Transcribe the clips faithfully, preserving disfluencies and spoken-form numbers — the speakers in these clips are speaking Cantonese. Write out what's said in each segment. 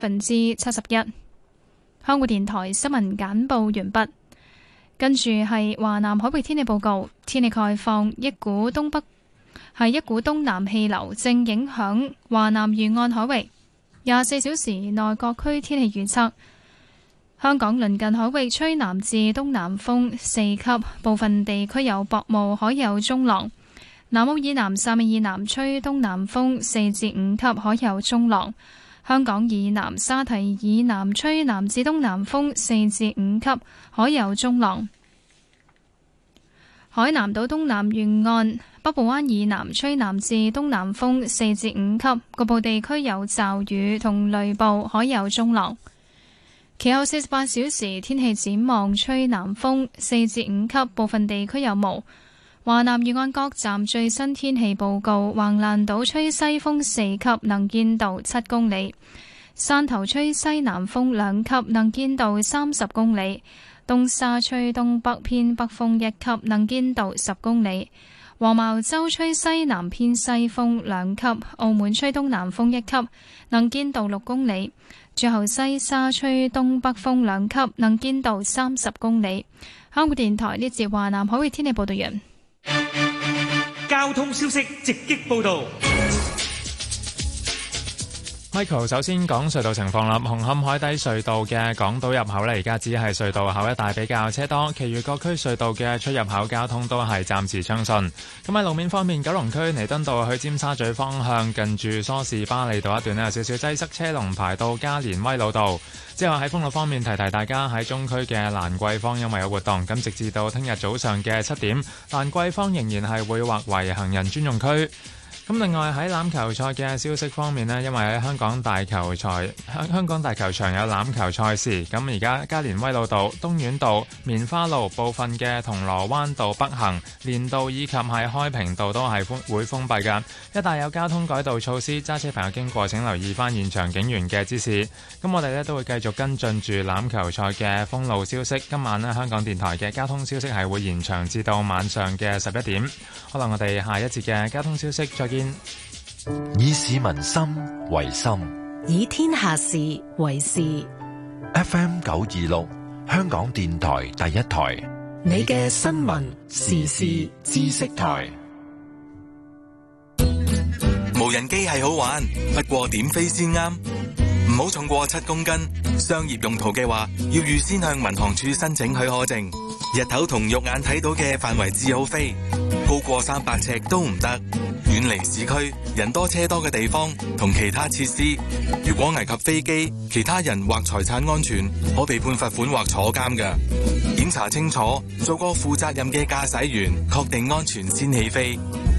分之七十一。香港電台新聞簡報完畢。跟住係華南海域天氣報告，天氣概況，一股東北係一股東南氣流正影響華南沿岸海域。廿四小時內各區天氣預測：香港鄰近海域吹南至東南風四級，部分地區有薄霧，海有中浪。南澳以南、汕尾以南吹東南風四至五級，海有中浪。香港以南、沙堤以南吹南至東南風四至五級，海有中浪。海南島東南沿岸、北部灣以南吹南至東南風四至五級，局部地區有驟雨同雷暴，海有中浪。其後四十八小時天氣展望，吹南風四至五級，部分地區有霧。華南沿岸各站最新天氣報告：橫瀾島吹西風四級，能見度七公里；汕頭吹西南風兩級，能見度三十公里；東沙吹東北偏北風一級，能見度十公里；黃茅洲吹西南偏西風兩級；澳門吹東南風一級，能見度六公里；最後西沙吹東北風兩級，能見度三十公里。香港電台呢節華南海域天氣報道完。 交通消息直擊報道。 Michael 首先講隧道情況啦。紅磡海底隧道嘅港島入口呢，而家只係隧道口一帶比較車多，其餘各區隧道嘅出入口交通都係暫時暢順。咁喺路面方面，九龍區彌敦道去尖沙咀方向，近住梳士巴利道一段呢，有少少擠塞，車龍排到加連威老道。之後喺封路方面，提提大家喺中區嘅蘭桂坊因為有活動，咁直至到聽日早上嘅七點，蘭桂坊仍然係會劃為行人專用區。咁另外喺欖球賽嘅消息方面呢，因為喺香港大球賽香香港大球場有欖球賽事，咁而家加連威老道、東院道、棉花路部分嘅銅鑼灣道北行、連道以及係開平道都係會封閉㗎。一帶有交通改道措施，揸車朋友經過請留意翻現場警員嘅指示。咁我哋呢都會繼續跟進住欖球賽嘅封路消息。今晚呢，香港電台嘅交通消息係會延長至到晚上嘅十一點。可能我哋下一節嘅交通消息再見。 以市民心為心， 以天下事為事。 F M 九二六，香港電台第一台， 你嘅新聞時事知識台。 無人機係好玩，不過點飛先啱？唔好重過七公斤。商業用途嘅話，要預先向民航處申請許可證。日頭同肉眼睇到嘅範圍至好飛，高過三百尺都唔得。遠離市區、人多車多嘅地方同其他設施。如果危及飛機、其他人或財產安全，可被判罰款或坐監㗎。檢查清楚，做個負責任嘅駕駛員，確定安全先起飛。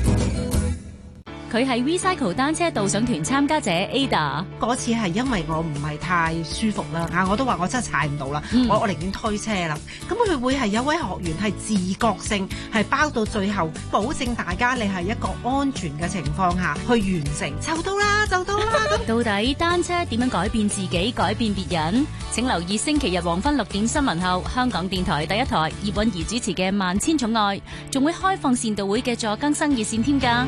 佢係 Recycle 單車導賞團參加者 Ada。 嗰次係因為我唔係太舒服啦，啊我都話我真係踩唔到啦，嗯、我我寧願推車啦。咁佢會係有位學員係自覺性係包到最後，保證大家你係一個安全嘅情況下去完成，就到啦就到啦。 到底單車點樣改變自己、改變別人？請留意星期日黃昏六點新聞後，香港電台第一台葉韻儀主持嘅《萬千寵愛》，仲會開放善導會嘅助更生熱線添㗎。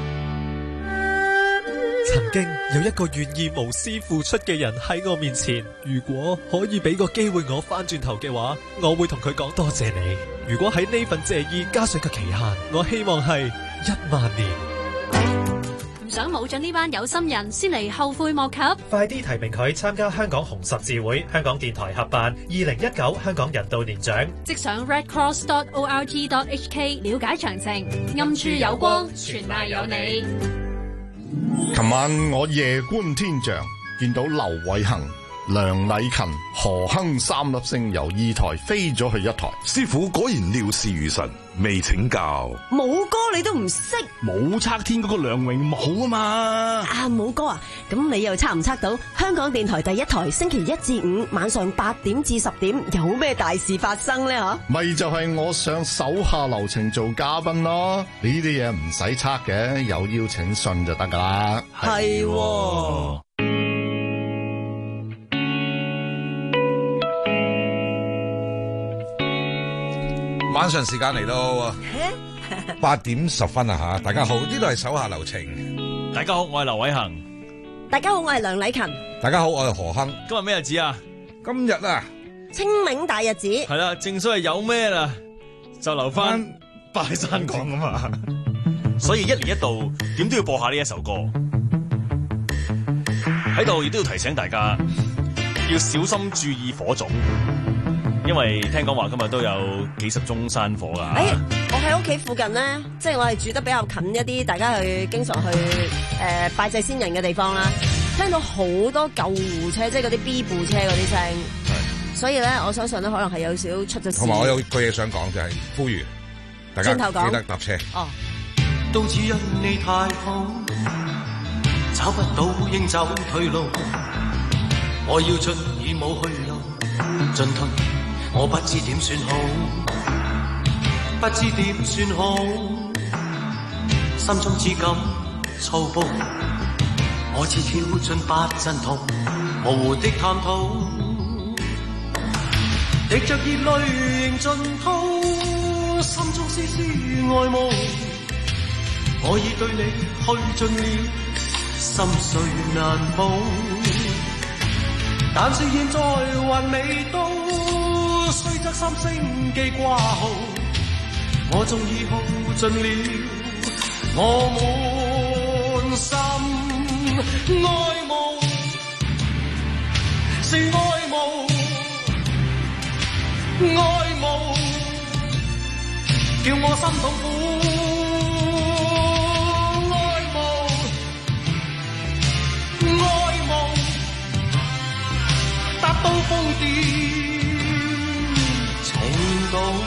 曾經有一個願意無私付出嘅人喺我面前，如果可以俾個機會我翻轉頭嘅話，我會同佢講多謝你。如果喺呢份謝意加上個期限，我希望係一萬年。 唔想冇咗呢班有心人，先嚟後悔莫及。 快啲提名佢參加香港紅十字會香港電台合辦二零一九香港人道年獎， 即上 redcross dot org dot hk 了解詳情。暗處有光，全賴有你。 琴晚我夜觀天象，見到劉偉恒、梁禮勤、何亨三粒星由二台飛咗去一台。 師傅果然料事如神，未請教。 武哥你都唔識？ 武測天嗰個梁榮武啊嘛。 啊武哥啊，咁你又測唔測到香港電台第一台星期一至五晚上八點至十點有咩大事發生呢？吓， 咪就係我上手下留情做嘉賓咯。呢啲嘢唔使測嘅，有邀請信就得噶啦。 係喎。 晚上時間嚟到八點十分啊吓！大家好，呢度係手下留情。 大家好，我係劉偉恒。 大家好，我係梁禮勤。 大家好，我係何亨。 今日咩日子啊？ 今日啊， 清明大日子。 係啦，正所謂有咩啦，就留翻拜山講啊嘛。所以一年一度，點都要播下呢一首歌。喺度亦都要提醒大家，要小心注意火種，因為聽講話今日都有幾十宗山火噶。 誒，我喺屋企附近咧，即係我係住得比較近一啲，大家去經常去誒、呃、拜祭先人嘅地方啦。聽到好多救護車，即係嗰啲 B 部車嗰啲聲，所以咧，我相信咧可能係有少少出咗事。 同埋我有句嘢想講，就係呼籲大家記得搭車。 哦， 都只因你太好，找不到應走退路，我要進已冇去路，進退我不知點算好，不知點算好，心中只感粗暴。我似跳進八陣圖，模糊的探討，滴着熱淚仍盡吐，心中絲絲愛慕。我已對你去盡了，心碎難保，但是現在還未到，雖則心聲記掛號，我終已耗盡了，我滿心。愛慕是愛慕，愛慕叫我心痛苦，愛慕愛慕達到瘋癲程度。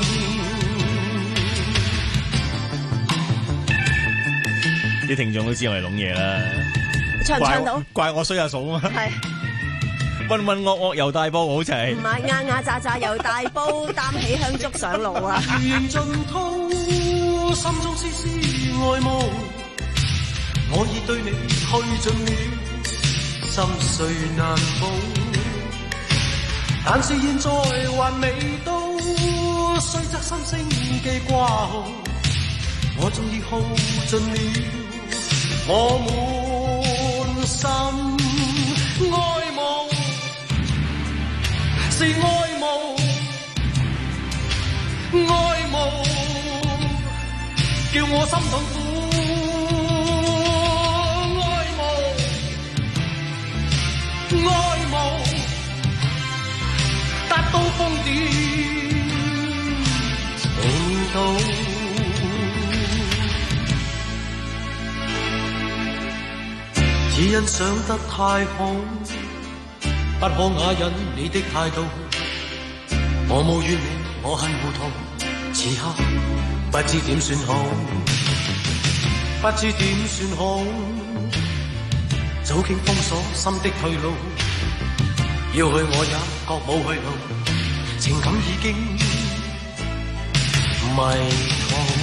啲聽眾都知我係聾嘢啦。 唱唔唱到？ 怪我衰阿嫂啊嘛！ 係渾渾噩噩遊大埔，好似係唔係壓壓榨榨遊大埔，擔起香燭上路啊！ 仍盡吐，心中絲絲愛慕，我已對你去盡了，心碎難保，但是現在還未到，雖則心聲記掛號，我終已耗盡了，我滿心愛慕是愛慕，愛慕叫我心痛苦，愛慕愛慕達到瘋癲程度。只因想得太好，不可啞忍你的態度。我無怨你，我很糊塗，此刻不知點算好，不知點算好。早經封鎖心的退路，要去我也覺冇去路，情感已經迷途。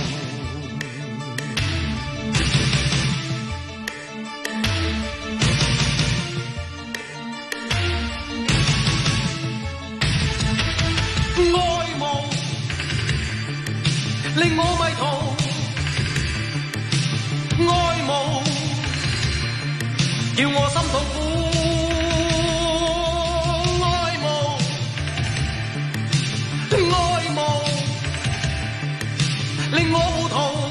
令我迷途，愛慕叫我心痛苦，愛慕愛慕令我糊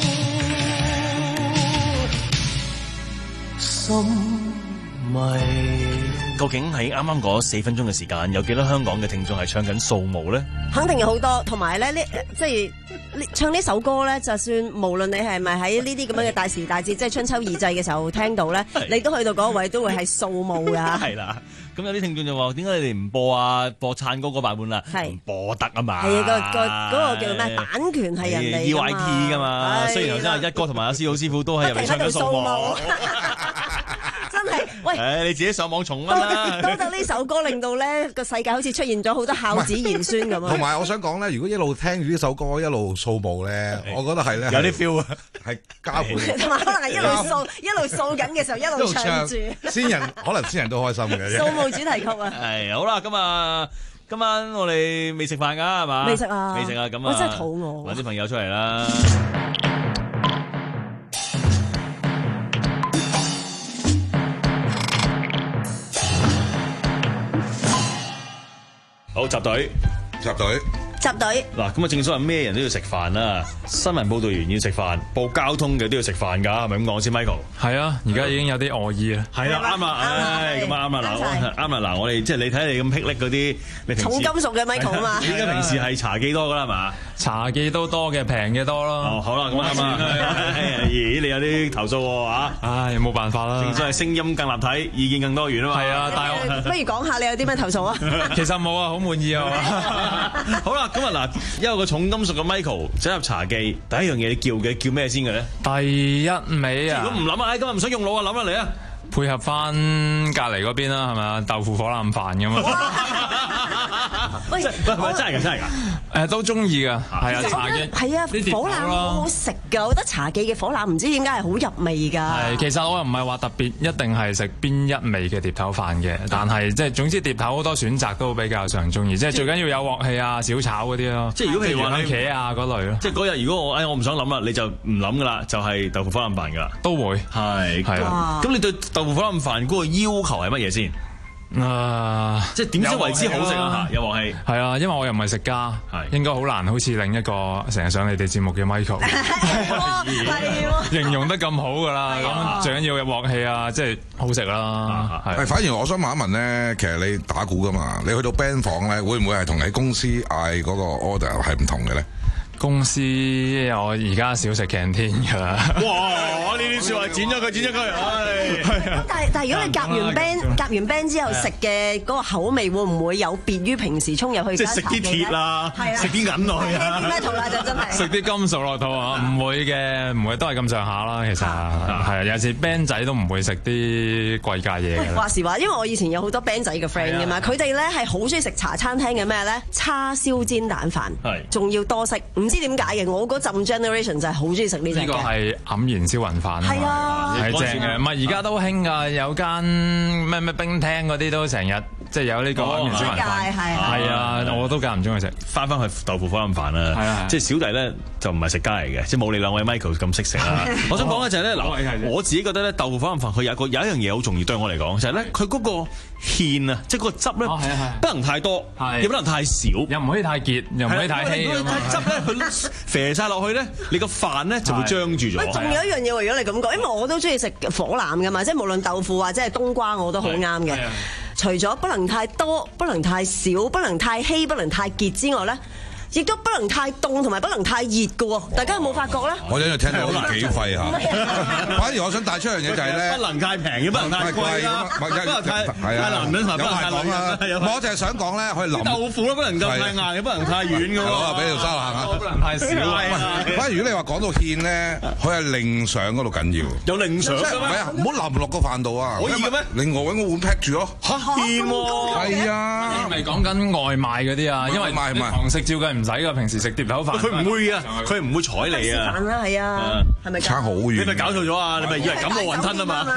塗，心迷。 究竟喺啱啱嗰四分鐘嘅時間，有幾多香港嘅聽眾係唱緊掃墓咧？ 肯定有好多，同埋咧呢，即係唱呢首歌咧，就算無論你係咪喺呢啲咁樣嘅大時大節，即係春秋二祭嘅時候聽到咧，你都去到嗰位都會係掃墓噶。係啦，咁有啲聽眾就話：點解你哋唔播啊？播燦哥嗰版本啦，唔播得啊嘛。係啊，個個嗰個叫咩？版權係人哋 E Y T 噶嘛。雖然頭先阿一哥同埋阿思浩師傅都係入嚟唱緊掃墓。 真係，喂！ 誒，你自己上網重溫啦。 多得呢首歌令到咧個世界好似出現咗好多孝子賢孫咁啊！ 同埋我想講咧，如果一路聽住呢首歌一路掃墓咧，我覺得係咧有啲 feel 啊， 係加倍。 同埋可能係一路掃一路掃緊嘅時候一路唱住。 先人可能先人都開心嘅。 掃墓主題曲啊！ 係好啦，咁啊，今晚我哋未食飯㗎係嘛？ 未食啊！ 未食啊！咁啊， 我真係肚餓。 揾啲朋友出嚟啦。 好，集隊， 集隊。 集隊嗱，咁啊正所謂咩人都要食飯啦，新聞報導員要食飯，報交通嘅都要食飯㗎，係咪咁講先 Michael？ 係啊，而家已經有啲餓意啦。 係啦，啱啦，唉，咁啊啱啦，嗱，啱啦，嗱，我哋即係你睇你咁霹靂嗰啲，你平時重金屬嘅 Michael 啊嘛， 你而家平時係茶記多㗎啦，係嘛？ 茶記都多嘅，平嘅多咯。 哦，好啦，咁啱啊。咦，你有啲投訴喎嚇？ 唉，冇辦法啦。 正所謂聲音更立體，意見更多元啊嘛。 係啊，但係不如講下你有啲咩投訴啊？ 其實冇啊，好滿意啊。 好啦，咁啊嗱，因為個重金屬嘅 Michael 走入茶記，第一樣嘢你叫嘅叫咩先嘅咧？ 第一味啊！ 如果唔諗啊，唉，今日唔想用腦啊，諗下嚟啊！ 配合翻隔離嗰邊啦，係咪啊？豆腐火腩飯咁啊！ 喂， 真係真係㗎，真係㗎。 誒都中意㗎，係啊，茶記係啊，火腩好好食㗎，我覺得茶記嘅火腩唔知點解係好入味㗎。 係，其實我又唔係話特別一定係食邊一味嘅碟頭飯嘅，但係即係總之碟頭好多選擇都比較上中意，即係最緊要有鑊氣啊、小炒嗰啲咯。 即係如果譬如話番茄啊嗰類咯。 即係嗰日如果我誒我唔想諗啦，你就唔諗㗎啦，就係豆腐火腩飯㗎啦。 都會係係啊。 咁你對豆腐火腩飯嗰個要求係乜嘢先？ 啊！ 即係點先為之好食啊？有鑊氣係啊，因為我又唔係食家， 係應該好難好似另一個成日上你哋節目嘅 Michael 形容得咁好㗎啦。咁最緊要有鑊氣啊，即係好食啦。 係，反而我想問一問咧，其實你打鼓㗎嘛？你去到 band 房咧，會唔會係同你公司嗌嗰個 order 係唔同嘅咧？ 公司我而家少食 canteen 㗎啦。 哇！呢啲説話剪咗佢，剪咗佢，唉。 但係但係如果你夾完 band 夾完 band 之後食嘅嗰個口味會唔會有別於平時衝入去？ 即係食啲鐵啦，食啲銀落去啊！ 咩圖啦就真係食啲金屬落肚啊！唔會嘅，唔會都係咁上下啦。其實係啊，有時 band 仔都唔會食啲貴價嘢嘅。 話時話，因為我以前有好多 band 仔嘅 friend 嘅嘛，佢哋咧係好中意食茶餐廳嘅咩咧？叉燒煎蛋飯，仲要多色。唔知點解嘅，我嗰陣 generation 就係好中意食呢隻嘅。 呢個係黯然銷魂飯啊嘛， 係啊， 係正嘅。唔係而家都興㗎，有間咩咩冰廳嗰啲都成日即係有呢個黯然銷魂飯。係啊，我都間唔中去食。 翻翻去豆腐火腩飯啦， 係啊， 即係小弟咧就唔係食家嚟嘅，即係冇你兩位 Michael 咁識食啦。我想講嘅就係咧，嗱，我自己覺得咧豆腐火腩飯佢有一個有一樣嘢好重要對我嚟講，就係咧佢嗰個芡啊，即係嗰個汁咧，不能太多，又不能太少， 又唔可以太結，又唔可以太稀。 汁咧佢肥晒落去咧，你個飯咧就會張住咗。 仲有一樣嘢喎，如果你咁講，因為我都中意食火腩㗎嘛，即係無論豆腐或者係冬瓜我都好啱嘅。除咗不能太多、不能太少、不能太稀、不能太結之外咧，亦都不能太凍同埋不能太熱嘅喎，大家有冇發覺咧？ 我真係聽到好幾廢嚇。反而我想帶出樣嘢就係咧， 不能太平嘅，不能太貴啦，不能太太男人同埋不能太女人。 我就係想講咧，可以淋豆腐都不能夠太硬嘅，不能太軟嘅喎。 我俾條沙行下， 不能太少。 反而如果你話講到芡咧，佢係另上嗰度緊要。 有另上嘅咩？ 唔係啊，唔好淋落個飯度啊。 可以嘅咩？ 另外揾個碗劈住咯。 嚇芡喎！ 係啊， 係咪講緊外賣嗰啲啊？因為賣賣堂食照計唔使㗎，平時食碟頭飯。 佢唔會啊，佢唔會睬你啊。 飯啦，係啊，係咪差好遠？ 你咪搞錯咗啊！你咪以為感冒雲吞啊嘛？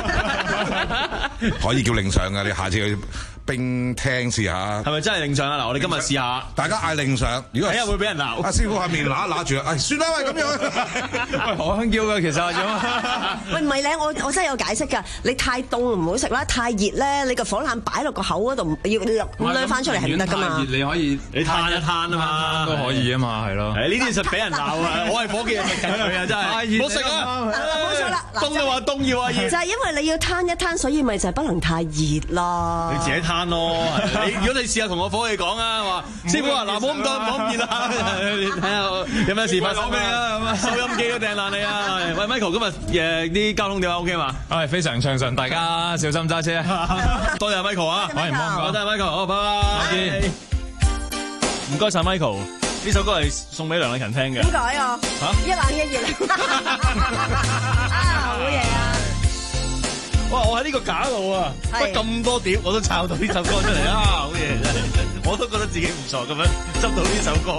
可以叫另上㗎，你下次去冰廳試下。 係咪真係另上啊？嗱，我哋今日試下， 大家嗌另上。如果睇下會俾人鬧。 阿師傅下面揦揦住，哎，算啦，喂，咁樣。 喂，好香蕉㗎，其實喂，唔係咧，我我真係有解釋㗎。你太凍唔好食啦，太熱咧，你個火腩擺落個口嗰度，要攞翻出嚟係唔得㗎嘛。 你可以你攤一攤啊嘛， 都可以啊嘛，係咯。 誒，呢啲實俾人鬧啊！我係伙計食緊佢啊，真係。唔好食啊！ 冇錯啦， 凍就話凍要啊熱。 就係因為你要攤一攤，所以咪就係不能太熱咯。 你自己攤咯。你如果你試下同我伙計講啊，話師傅話嗱，冇咁凍，冇咁熱啦。你睇下有咩事發生咩啊？收音機都掟爛你啊！喂 Michael，今日誒啲交通電話 OK 嘛？ 係非常暢順，大家小心揸車。 多謝 Michael 啊！ 歡迎幫我， 多謝 Michael，好，拜拜。再見。唔該曬 Michael，呢首歌係送俾梁禮勤聽嘅。 點解啊？嚇！一冷一熱啊！好嘢啊！ 哇！我喺呢個架度啊，乜咁多碟我都抄到呢首歌出嚟啊！好嘢真係，我都覺得自己唔錯咁樣執到呢首歌。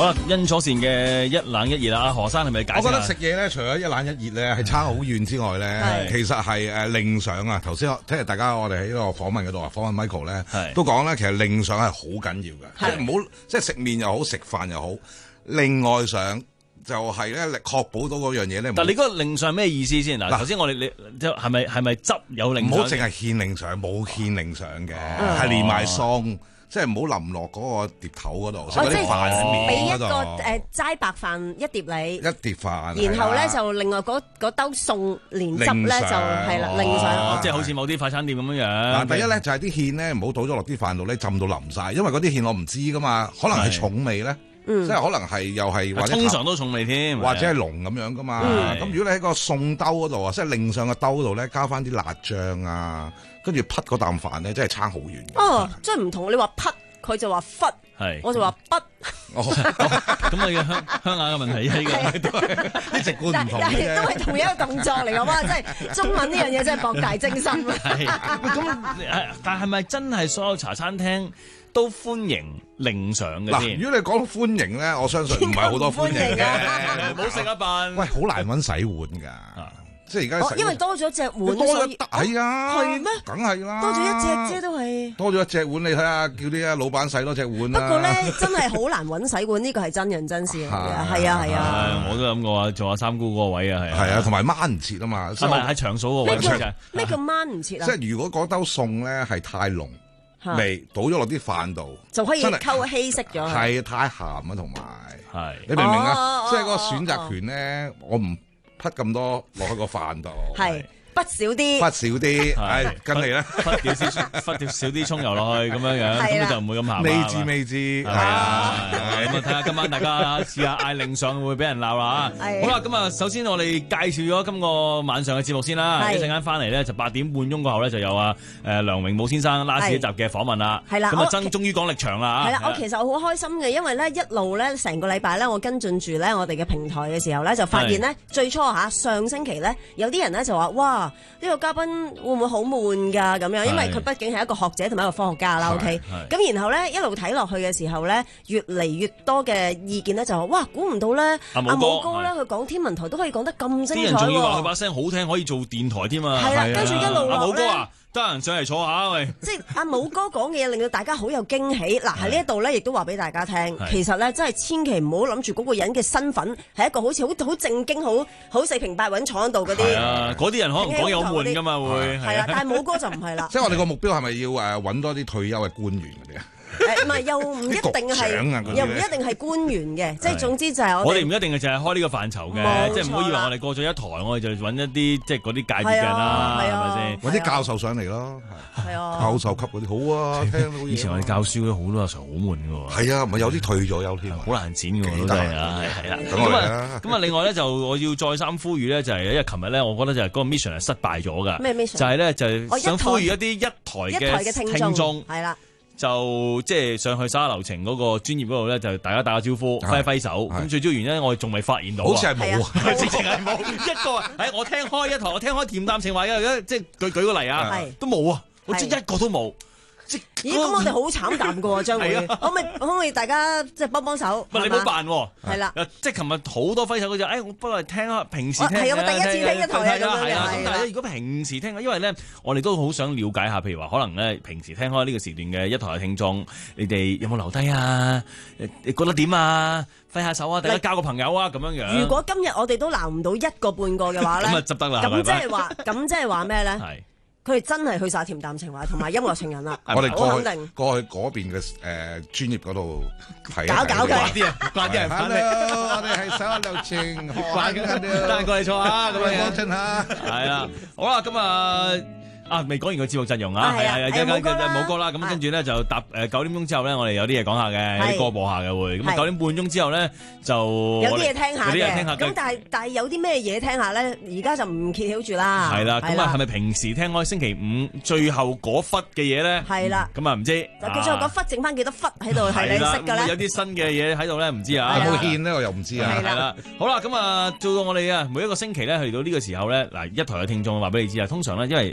好啦，因楚善嘅一冷一熱啦，阿何生係咪解釋？ 我覺得食嘢咧，除咗一冷一熱咧，係差好遠之外咧，其實係誒另想啊。頭先聽日大家我哋喺呢個訪問嗰度啊，訪問 Michael 咧，都講咧，其實另想係好緊要嘅，即係唔好即係食麵又好，食飯又好，另外想就係咧，確保到嗰樣嘢咧。 但你嗰個另想係咩意思先？嗱，頭先我哋你即係咪係咪汁有另想？ 唔好淨係獻另想，冇獻另想嘅，係連埋餸。即係唔好淋落嗰個碟頭嗰度，食嗰啲飯喺面嗰度。 俾一個誒齋白飯一碟你， 一碟飯。 然後咧就另外嗰嗰兜餸連汁咧就係啦，另上。 即係好似某啲快餐店咁樣樣。 嗱，第一咧就係啲芡咧唔好倒咗落啲飯度咧，浸到淋晒，因為嗰啲芡我唔知噶嘛，可能係重味咧。嗯、即係可能係又係或者通常都重味添， 或者係濃咁樣噶嘛。咁、嗯、如果你喺個餸兜嗰度啊，即係另上個兜度咧，加翻啲辣醬啊，跟住匹嗰啖飯咧，真係差好遠。 哦，即係唔同。你話匹，佢就話忽， 係我就話筆。 哦，咁啊，鄉鄉下嘅問題呢個都係啲直觀唔同嘅， 都係同一個動作嚟嘅嘛。即係中文呢樣嘢真係博大精深啊！ 係咁，但係咪真係所有茶餐廳都歡迎另上嘅先？ 如果你講歡迎咧，我相信唔係好多歡迎嘅， 唔好食一飯。 喂，好難揾洗碗㗎。即係而家， 因為多咗隻碗， 多咗係啊， 係咩？ 梗係啦， 多咗一隻啫，都係多咗一隻碗。你睇下，叫啲啊老闆洗多隻碗啦。 不過咧，真係好難揾洗碗，呢個係真人真事嚟嘅。係啊係啊， 我都諗過啊，做下三姑嗰個位啊，係係啊，同埋掹唔切啊嘛， 係咪喺長嫂個位？ 咩叫掹唔切啊？ 即係如果嗰兜餸咧係太濃味，倒咗落啲飯度， 就可以溝稀釋咗。 係太鹹啊，同埋係你明唔明啊？即係嗰個選擇權咧，我唔。滗咁多落去個飯度， 係滗少啲， 滗少啲，係跟你咧， 滗少啲，滗少少啲葱油落去咁樣樣，咁就唔會咁鹹。 未知未知，係啊，咁啊睇下今晚大家試下嗌另上會俾人鬧啦嚇。好啦，咁啊首先我哋介紹咗今個晚上嘅節目先啦，一陣間翻嚟咧就八點半鐘過後咧就有啊誒梁榮武先生拉屎一集嘅訪問啦。 係啦， 咁啊真終於講力場啦嚇。 係啦，我其實我好開心嘅，因為咧一路咧成個禮拜咧我跟進住咧我哋嘅平台嘅時候咧就發現咧最初嚇上星期咧有啲人咧就話哇呢個嘉賓會唔會好悶㗎咁樣？因為佢畢竟係一個學者同埋一個科學家啦。OK，咁然後咧一路睇落去嘅時候咧，越嚟越多嘅意見咧就話哇，估唔到咧阿武哥咧佢講天文台都可以講得咁精彩喎！ 啲人仲要話佢把聲好聽，可以做電台添啊！ 係啦，跟住一路落咧。 得閒上嚟坐下喂！ 即係阿武哥講嘅嘢令到大家好有驚喜。嗱喺呢一度咧，亦都話俾大家聽，其實咧真係千祈唔好諗住嗰個人嘅身份係一個好似好好正經、好好四平八穩坐喺度嗰啲。 啊，嗰啲人可能講嘢好悶噶嘛會。 係啦，但係武哥就唔係啦。 即係我哋個目標係咪要誒揾多啲退休嘅官員嗰啲啊？ 誒唔係，又唔一定係，又唔一定係官員嘅，即係總之就係我。 我哋唔一定係淨係開呢個範疇嘅，即係唔好以為我哋過咗一台，我哋就揾一啲即係嗰啲界別嘅人啦，係咪先？ 揾啲教授上嚟咯， 係啊， 教授級嗰啲好啊，聽到以前我哋教書咧，好多時候好悶嘅喎。 係啊，唔係有啲退咗休添， 好難剪嘅喎，都係啊，係啦。咁啊，咁啊，另外咧就我要再三呼籲咧，就係因為琴日咧，我覺得就係嗰個 mission 係失敗咗㗎。 咩 mission？ 就係咧，就係想呼籲一啲一台嘅聽眾係啦。 就即係上去沙流程嗰個專業嗰度咧，就大家打個招呼，揮一揮手。咁最主要原因我哋仲未發現到， 好似係冇啊， 直情係冇一個。誒，我聽開一台，我聽開恬淡情話嘅，即係舉舉個例啊，都冇啊，我知一個都冇。 咦，咁我哋好慘淡噶喎，將會可唔可以可唔可以大家即係幫幫手？ 唔係你冇辦喎，係啦， 即係琴日好多揮手嗰陣，誒，我不過聽下平時聽係我第一次聽一台啊，咁樣咁但係如果平時聽，因為咧，我哋都好想了解下，譬如話可能咧平時聽開呢個時段嘅一台嘅聽眾，你哋有冇留低啊？你覺得點啊？揮下手啊，大家交個朋友啊，咁樣樣。 如果今日我哋都撈唔到一個半個嘅話咧， 咁啊執得啦。 咁即係話，咁即係話咩咧？ 係。 佢哋真係去晒恬淡情懷同埋音樂情人啦！ 我哋過去過去嗰邊嘅誒專業嗰度睇， 搞搞佢， 啲人掛啲人翻嚟， 我哋係手流程， 掛緊啲，得閒過嚟坐下咁樣幫襯下， 係啊，好啦，咁啊。啊，未講完個節目陣容啊，係係係，一間嘅冇歌啦，咁跟住咧就搭誒九點鐘之後咧，我哋有啲嘢講下嘅，有啲歌播下嘅會，咁九點半鐘之後咧就有啲嘢聽下有啲嘢聽下， 咁但係但係有啲咩嘢聽下咧？而家就唔揭曉住啦。 係啦，咁啊係咪平時聽開星期五最後嗰忽嘅嘢咧？ 係啦， 咁啊唔知。 佢最後嗰忽剩翻幾多忽喺度係你識嘅咧？ 有啲新嘅嘢喺度咧，唔知啊。 有冇獻咧？我又唔知啊。 係啦，好啦，咁啊做到我哋啊每一個星期咧去到呢個時候咧，嗱一台嘅聽眾話俾你知啊，通常咧因為嗱阿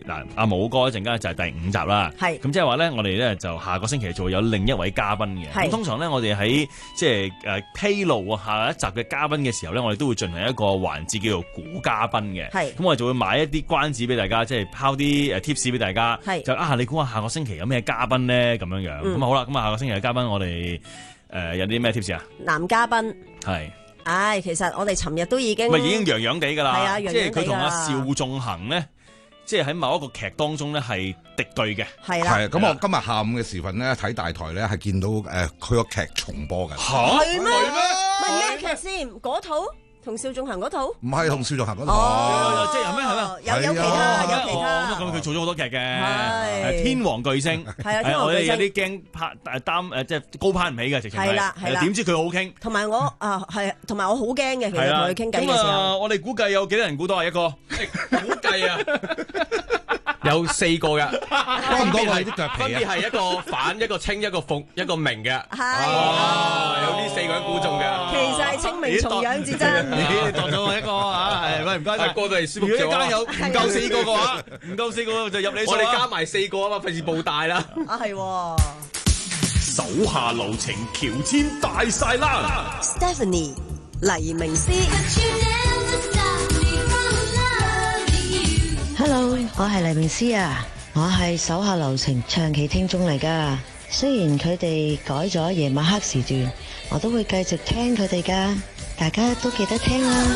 武哥一陣間就係第五集啦。 係咁即係話咧，我哋咧就下個星期就會有另一位嘉賓嘅。咁通常咧，我哋喺即係誒披露下一集嘅嘉賓嘅時候咧，我哋都會進行一個環節叫做估嘉賓嘅。係咁我哋就會買一啲關子俾大家，即係拋啲誒 tips 俾大家。係就啊，你估下下個星期有咩嘉賓咧？咁樣樣咁啊好啦，咁啊下個星期嘅嘉賓我哋誒有啲咩 tips 啊？ 男嘉賓係。 唉，其實我哋尋日都已經咪已經洋洋地㗎啦， 係啊， 即係佢同阿邵仲衡咧，即係喺某一個劇當中咧係敵對嘅， 係啦。 係咁，我今日下午嘅時分咧睇大台咧係見到誒佢個劇重播嘅。 嚇係咩？唔係咩劇先？嗰套同邵仲衡嗰套？ 唔係同邵仲衡嗰套。 哦，即係咩係咩？ 有有其他有其他。 咁佢做咗好多劇嘅， 係天王巨星。 係啊，天王巨星。 我哋有啲驚拍誒擔誒即係高攀唔起嘅，直情係。 係啦係啦。 點知佢好傾？ 同埋我啊係，同埋我好驚嘅，其實同佢傾偈嘅時候。 咁啊，我哋估計有幾多人估到啊？一個估計啊！ 有四個嘅， 多唔多係啲腳皮啊？ 分別係一個反、一個清、一個鳳、一個明嘅。 係， 有呢四個人估中嘅。 其實係清明重陽至真。 你當咗我一個啊，係喂唔該晒。 過到嚟舒服咗。 如果一間有唔夠四個嘅話，唔夠四個就入你數啦。 我哋加埋四個啊嘛，費事報大啦。 啊係。 手下留情，喬遷大晒啦 Stephanie 黎明詩。 Hello， 我係黎明詩啊，我係手下留情長期聽眾嚟噶。雖然佢哋改咗夜晚黑時段，我都會繼續聽佢哋噶。大家都記得聽啦。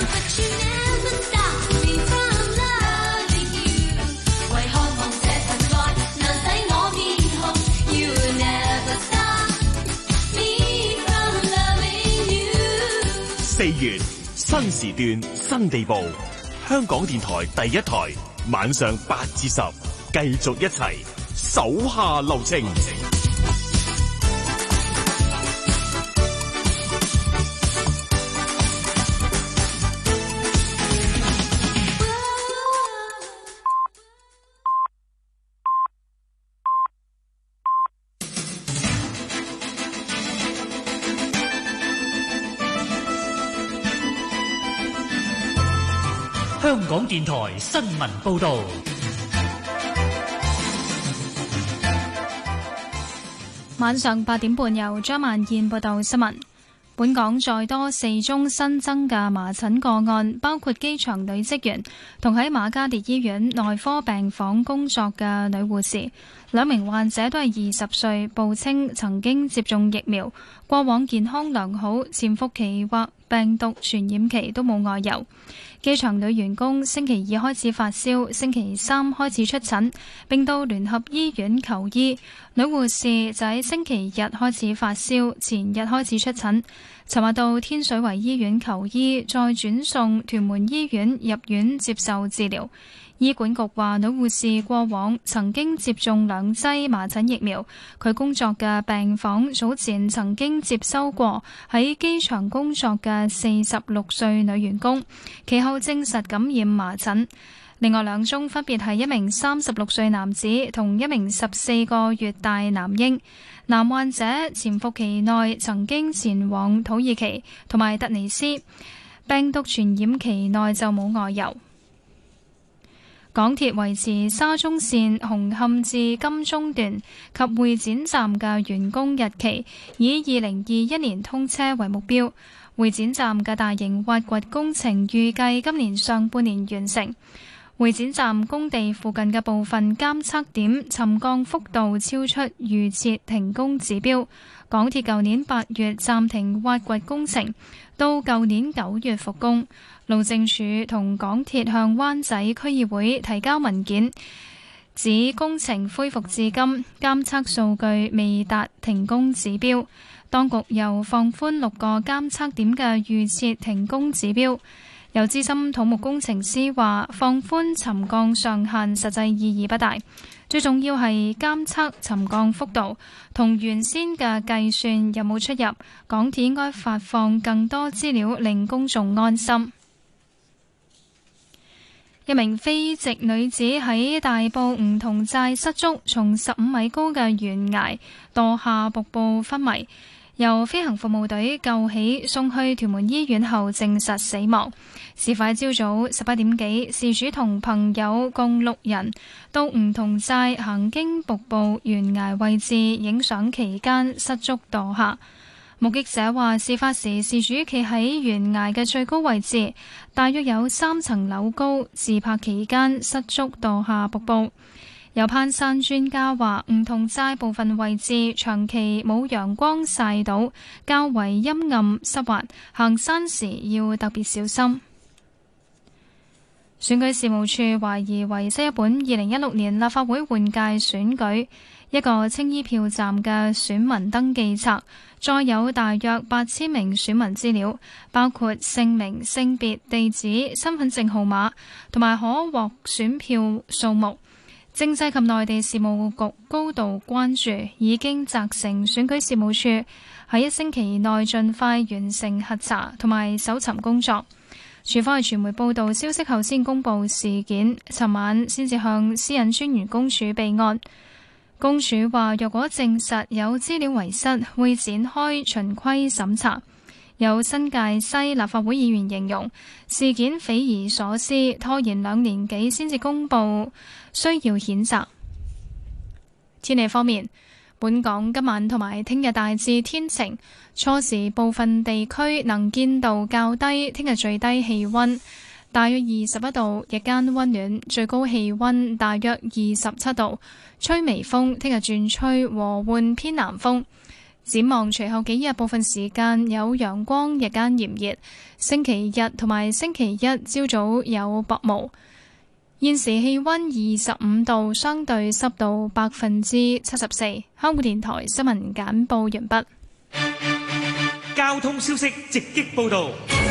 四月新時段新地步，香港電台第一台。晚上八至十，繼續一齊手下留情。 香港電台新聞報道。 晚上八點半，由張萬燕報道新聞。本港再多四宗新增嘅麻疹個案，包括機場女職員同喺瑪嘉烈醫院內科病房工作嘅女護士。兩名患者都係二十歲，報稱曾經接種疫苗，過往健康良好，潛伏期或病毒傳染期都冇外遊。機場女員工星期二開始發燒，星期三開始出診，並到聯合醫院求醫。女護士就喺星期日開始發燒，前日開始出診，尋日到天水圍醫院求醫，再轉送屯門醫院入院接受治療。醫管局話，女護士過往曾經接種兩劑麻疹疫苗，佢工作嘅病房早前曾經接收過喺機場工作嘅四十六歲女員工，其後證實感染麻疹。另外兩宗分別係一名三十六歲男子同一名十四個月大男嬰，男患者潛伏期內曾經前往土耳其同埋突尼斯，病毒傳染期內就冇外遊。港鐵維持沙中線紅磡至金鐘段及會展站嘅完工日期，以二零二一年通車為目標。會展站嘅大型挖掘工程預計今年上半年完成。會展站工地附近嘅部分監測點沉降幅度超出預設停工指標。港鐵舊年八月暫停挖掘工程，到舊年九月復工。路政署同港鐵向灣仔區議會提交文件，指工程恢復至今，監測數據未達停工指標。當局又放寬六個監測點嘅預設停工指標。有資深土木工程師話，放寬沉降上限實際意義不大，最重要係監測沉降幅度同原先嘅計算有冇出入。港鐵應該發放更多資料，令公眾安心。一名非籍女子喺大埔梧桐寨失足，從十五米高嘅懸崖墮下瀑布昏迷。 由飛行服務隊救起，送去屯門醫院後證實死亡。事發朝早十八點幾，事主同朋友共六人到梧桐寨行經瀑布懸崖位置影相期間失足墮下。目擊者話，事發時事主企喺懸崖嘅最高位置，大約有三層樓高，自拍期間失足墮下瀑布。有攀山專家話，梧桐寨部分位置長期冇陽光曬到，較為陰暗濕滑，行山時要特別小心。選舉事務處懷疑遺失一本二零一六年立法會換屆選舉一個青衣票站嘅選民登記冊，載有大約八千名選民資料，包括姓名、性別、地址、身份證號碼同埋可獲選票數目。政制及內地事務局高度關注，已經責成選舉事務處喺一星期內盡快完成核查同埋搜尋工作。署方喺傳媒報道消息後先公佈事件，尋晚先至向私隱專員公署備案。公署話，若果證實有資料遺失，會展開循規審查。有新界西立法會議員形容事件匪夷所思，拖延兩年幾先至公佈，需要譴責。天氣方面，本港今晚同埋聽日大致天晴，初時部分地區能見度較低，聽日最低氣溫大約二十一度，日間溫暖，最高氣溫大約二十七度，吹微風，聽日轉吹和緩偏南風。展望隨後幾日部分時間有陽光，日間炎熱，星期日同埋星期一朝早有薄霧。現時氣溫二十五度，相對濕度百分之七十四。香港電台新聞簡報完畢。 交通消息直擊報道。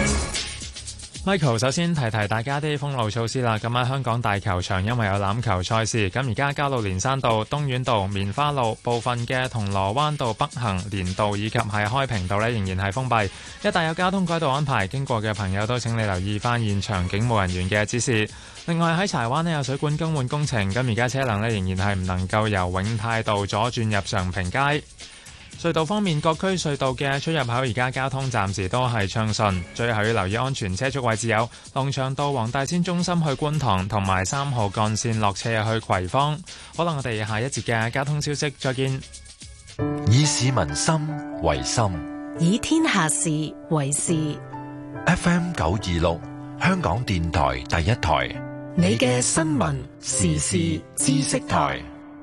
Michael 首先提提大家啲封路措施啦。咁喺香港大球場因為有欖球賽事，咁而家加路連山道、東院道、棉花路部分嘅銅鑼灣道北行連道以及係開平道呢，仍然係封閉。一帶有交通改道安排，經過嘅朋友都請你留意翻現場警務人員嘅指示。另外喺柴灣呢，有水管更換工程，咁而家車輛呢，仍然係唔能夠由永泰道左轉入常平街。隧道方面，各區隧道嘅出入口而家交通暫時都係暢順。最後要留意安全車速位置有龍翔道黃大仙中心去觀塘，同埋三號幹線落車去葵芳。可能我哋下一節嘅交通消息再見。 以市民心為心， 以天下事為事。 F M 九二六，香港電台第一台， 你嘅新聞時事知識台。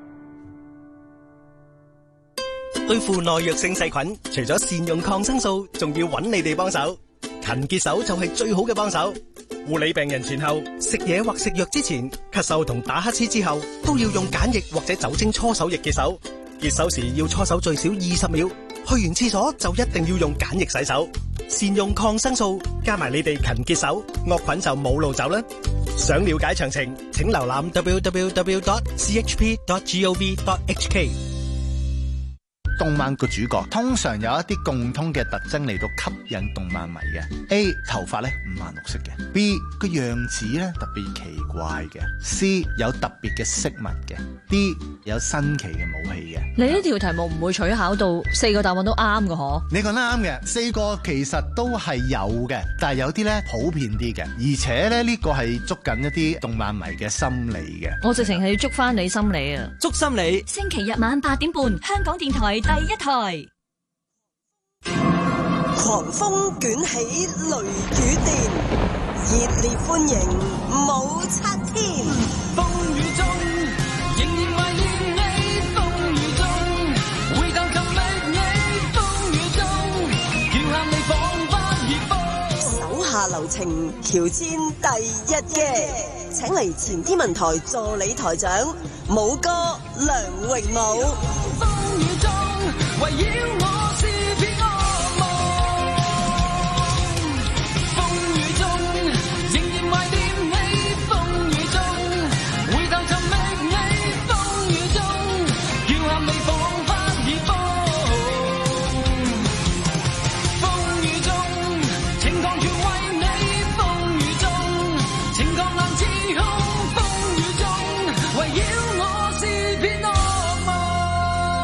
對付耐藥性細菌，除咗善用抗生素，仲要揾你哋幫手。勤潔手就係最好嘅幫手。護理病人前後食嘢或食藥之前，咳嗽同打乞嗤之後，都要用梘液或者酒精搓手液潔手。潔手時要搓手最少二十秒。去完廁所就一定要用梘液洗手。善用抗生素，加埋你哋勤潔手，惡菌就冇路走啦。想了解詳情，請瀏覽 double-u double-u double-u dot c h p dot gov dot h k。 動漫個主角通常有一啲共通嘅特徵嚟到吸引動漫迷嘅。A 頭髮咧五顏六色嘅。B 個樣子咧特別奇怪嘅。C 有特別嘅飾物嘅。D 有新奇嘅武器嘅。 你呢條題目唔會取巧到四個答案都啱㗎嗬？ 你講得啱嘅，四個其實都係有嘅，但係有啲咧普遍啲嘅，而且咧呢個係捉緊一啲動漫迷嘅心理嘅。 我直情係要捉翻你心理啊！ 捉心理， 星期日晚八點半，香港電台第一台。 狂風捲起雷雨電，熱烈歡迎武則天。 風雨中仍然懷念你，風雨中回頭尋覓你，風雨中叫喊你彷彿熱風。 手下留情，喬遷第一擊，請嚟前天文台助理台長武哥梁榮武。 風雨中圍繞我是片惡夢，風雨中仍然懷念你，風雨中回頭尋覓你，風雨中叫喊你彷彿熱風，風雨中情狂全為你，風雨中情狂難自控，風雨中圍繞我是片惡夢。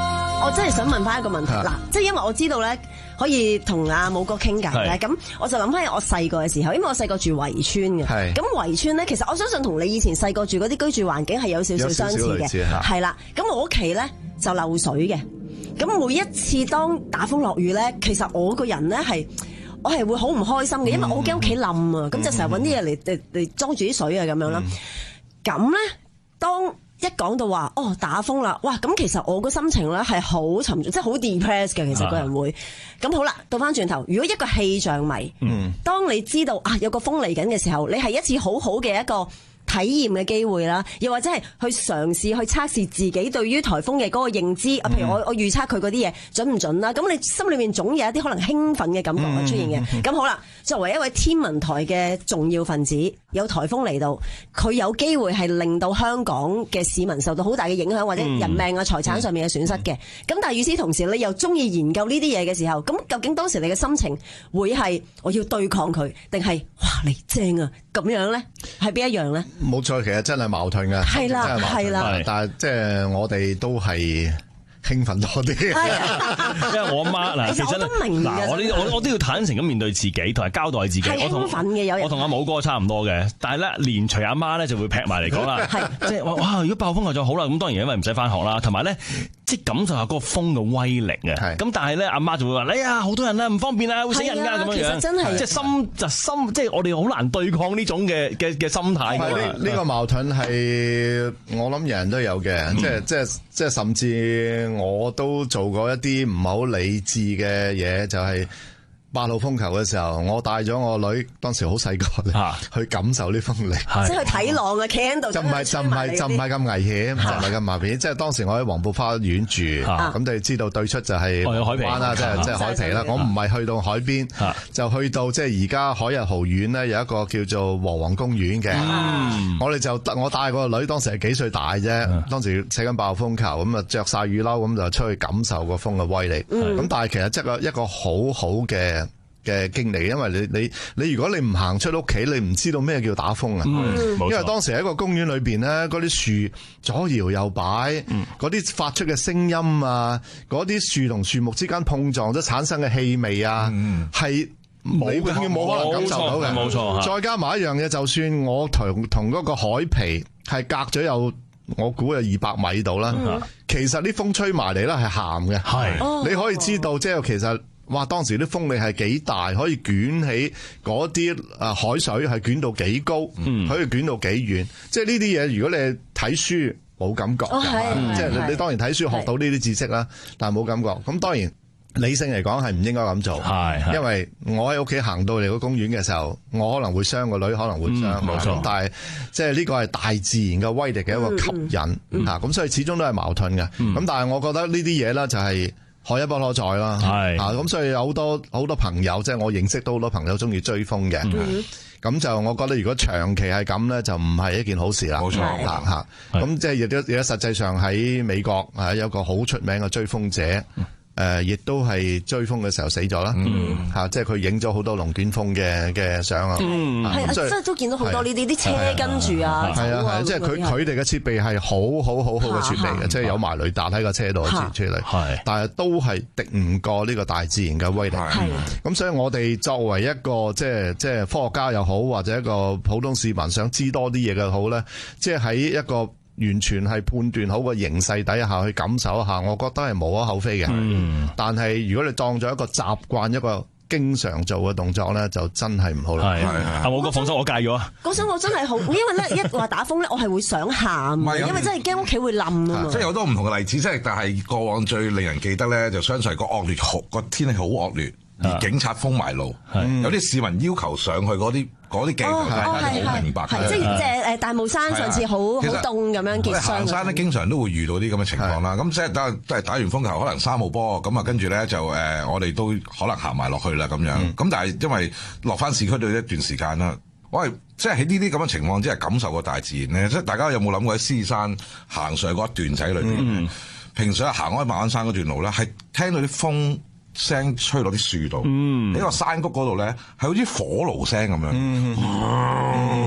我真係想問翻一個問題嗱，即係因為我知道咧，可以同阿武哥傾偈咧，咁我就諗翻我細個嘅時候，因為我細個住圍村嘅，咁圍村咧，其實我相信同你以前細個住嗰啲居住環境係有少少相似嘅，係啦。咁我屋企咧就漏水嘅，咁每一次當打風落雨咧，其實我個人咧係我係會好唔開心嘅，因為我好驚屋企冧啊，咁就成日揾啲嘢嚟嚟嚟裝住啲水啊咁樣啦。咁咧，當一講到話哦打風啦，哇！咁其實我個心情咧係好沉重，即係好 depressed 嘅。其實個人會咁好啦。倒翻轉頭，如果一個氣象迷，嗯，當你知道啊有個風嚟緊嘅時候，你係一次好好嘅一個體驗嘅機會啦，又或者係去嘗試去測試自己對於颱風嘅嗰個認知啊。譬如我我預測佢嗰啲嘢準唔準啦，咁你心裏面總有一啲可能興奮嘅感覺出現嘅。咁、嗯、好啦，作為一位天文台嘅重要分子，有颱風嚟到，佢有機會係令到香港嘅市民受到好大嘅影響，或者人命啊、財產上面嘅損失嘅。咁、嗯、但係與此同時，你又中意研究呢啲嘢嘅時候，咁究竟當時你嘅心情會係我要對抗佢，定係哇你正啊咁樣咧？係邊一樣咧？ 冇錯，其實真係矛盾㗎， 係啦， 真係矛盾。 係啦， 但係即係我哋都係興奮多啲， 因為我阿媽嗱，其實咧嗱，我呢我我都要坦誠咁面對自己，同埋交代自己。 係興奮嘅，有人我同阿武哥差唔多嘅，但係咧連隨阿媽咧就會劈埋嚟講啦，即係話哇，如果爆風就好啦，咁當然因為唔使翻學啦，同埋咧即係感受下嗰個風嘅威力啊。咁但係咧阿媽就會話：哎呀，好多人啊，唔方便啊，會死人㗎咁樣樣。其實真係即係心就心，即係我哋好難對抗呢種嘅嘅嘅心態。 呢呢個矛盾係我諗人人都有嘅，即係即係即係甚至。我都做過一啲唔係好理智嘅嘢，就係八號風球嘅時候，我帶咗我女，當時好細個，去感受啲風力， 即係去睇浪啊，企喺度。 就唔係就唔係就唔係咁危險，就唔係咁危險。即係當時我喺黃埔花園住，咁你知道對出就係海灣啦，即係即係海皮啦。我唔係去到海邊，就去到即係而家海逸豪園咧，有一個叫做和黃公園嘅。我哋就我帶個女，當時係幾歲大啫，當時寫緊八號風球，咁啊着晒雨褸，咁就出去感受個風嘅威力。咁但係其實即係一個好好嘅嘅經歷，因為你你你如果你唔行出屋企，你唔知道咩叫打風啊！嗯、因為當時喺個公園裏邊咧，嗰啲樹左搖右擺，嗰啲、嗯、發出嘅聲音啊，嗰啲樹同樹木之間碰撞咗產生嘅氣味啊，係、嗯、你永遠冇可能感受到嘅。冇錯，再加埋一樣嘢，就算我同同嗰個海皮係隔咗有，我估有二百米度啦，嗯、其實啲風吹埋嚟咧係鹹嘅，係、哦、你可以知道，即係其實。哇！當時啲風力係幾大，可以捲起嗰啲啊海水係捲到幾高，嗯、可以捲到幾遠。即係呢啲嘢，如果你睇書冇感覺，即係你，你當然睇書學到呢啲知識啦，是但係冇感覺。咁當然理性嚟講係唔應該咁做，因為我喺屋企行到嚟個公園嘅時候，我可能會傷個女，可能會傷。冇、嗯、錯，但係即係呢個係大自然嘅威力嘅一個吸引嚇，咁、嗯嗯、所以始終都係矛盾嘅。咁、嗯、但係我覺得呢啲嘢咧就係、是。可一不可再啦，係啊，咁所以有好多好多朋友，即係我認識到好多朋友中意追風嘅，咁、嗯、就我覺得如果長期係咁咧，就唔係一件好事啦。冇錯，嚇，咁即係亦都亦都實際上喺美國啊有個好出名嘅追風者。誒，亦都係追風嘅時候死咗啦，嚇！即係佢影咗好多龍捲風嘅嘅相啊， 係啊，即係都見到好多呢啲啲車跟住啊， 係啊係啊，即係佢佢哋嘅設備係好好好好嘅設備嘅，即係有埋雷達喺個車度設出嚟，係，但係都係敵唔過呢個大自然嘅威力，係。咁所以我哋作為一個即係即係科學家又好，或者一個普通市民想知多啲嘢嘅好咧，即係喺一個完全係判斷好個形勢底下去感受一下，我覺得係無可厚非嘅。嗯，但係如果你當咗一個習慣，一個經常做嘅動作咧，就真係唔好啦。係係係，我個放心，我戒咗啊。嗰陣我真係好，因為咧一話打風咧，我係會想喊，因為真係驚屋企會冧啊嘛。即係有好多唔同嘅例子，即係但係過往最令人記得咧，就相信係個惡劣個天氣好惡劣。而警察封埋路，有啲市民要求上去嗰啲嗰啲鏡頭，大家都好明白。 即係即係誒大帽山上次好好凍咁樣結霜。 行山咧，經常都會遇到啲咁嘅情況啦。咁即係打都係打完風球，可能三號波咁啊，跟住咧就誒，我哋都可能行埋落去啦咁樣。咁但係因為落翻市區都一段時間啦，我係即係喺呢啲咁嘅情況之下感受過大自然咧。即係大家有冇諗過喺獅山行上嗰一段仔裏邊？平時行開馬鞍山嗰段路咧，係聽到啲風聲吹落啲樹度，喺個山谷嗰度咧，係好似火爐聲咁樣，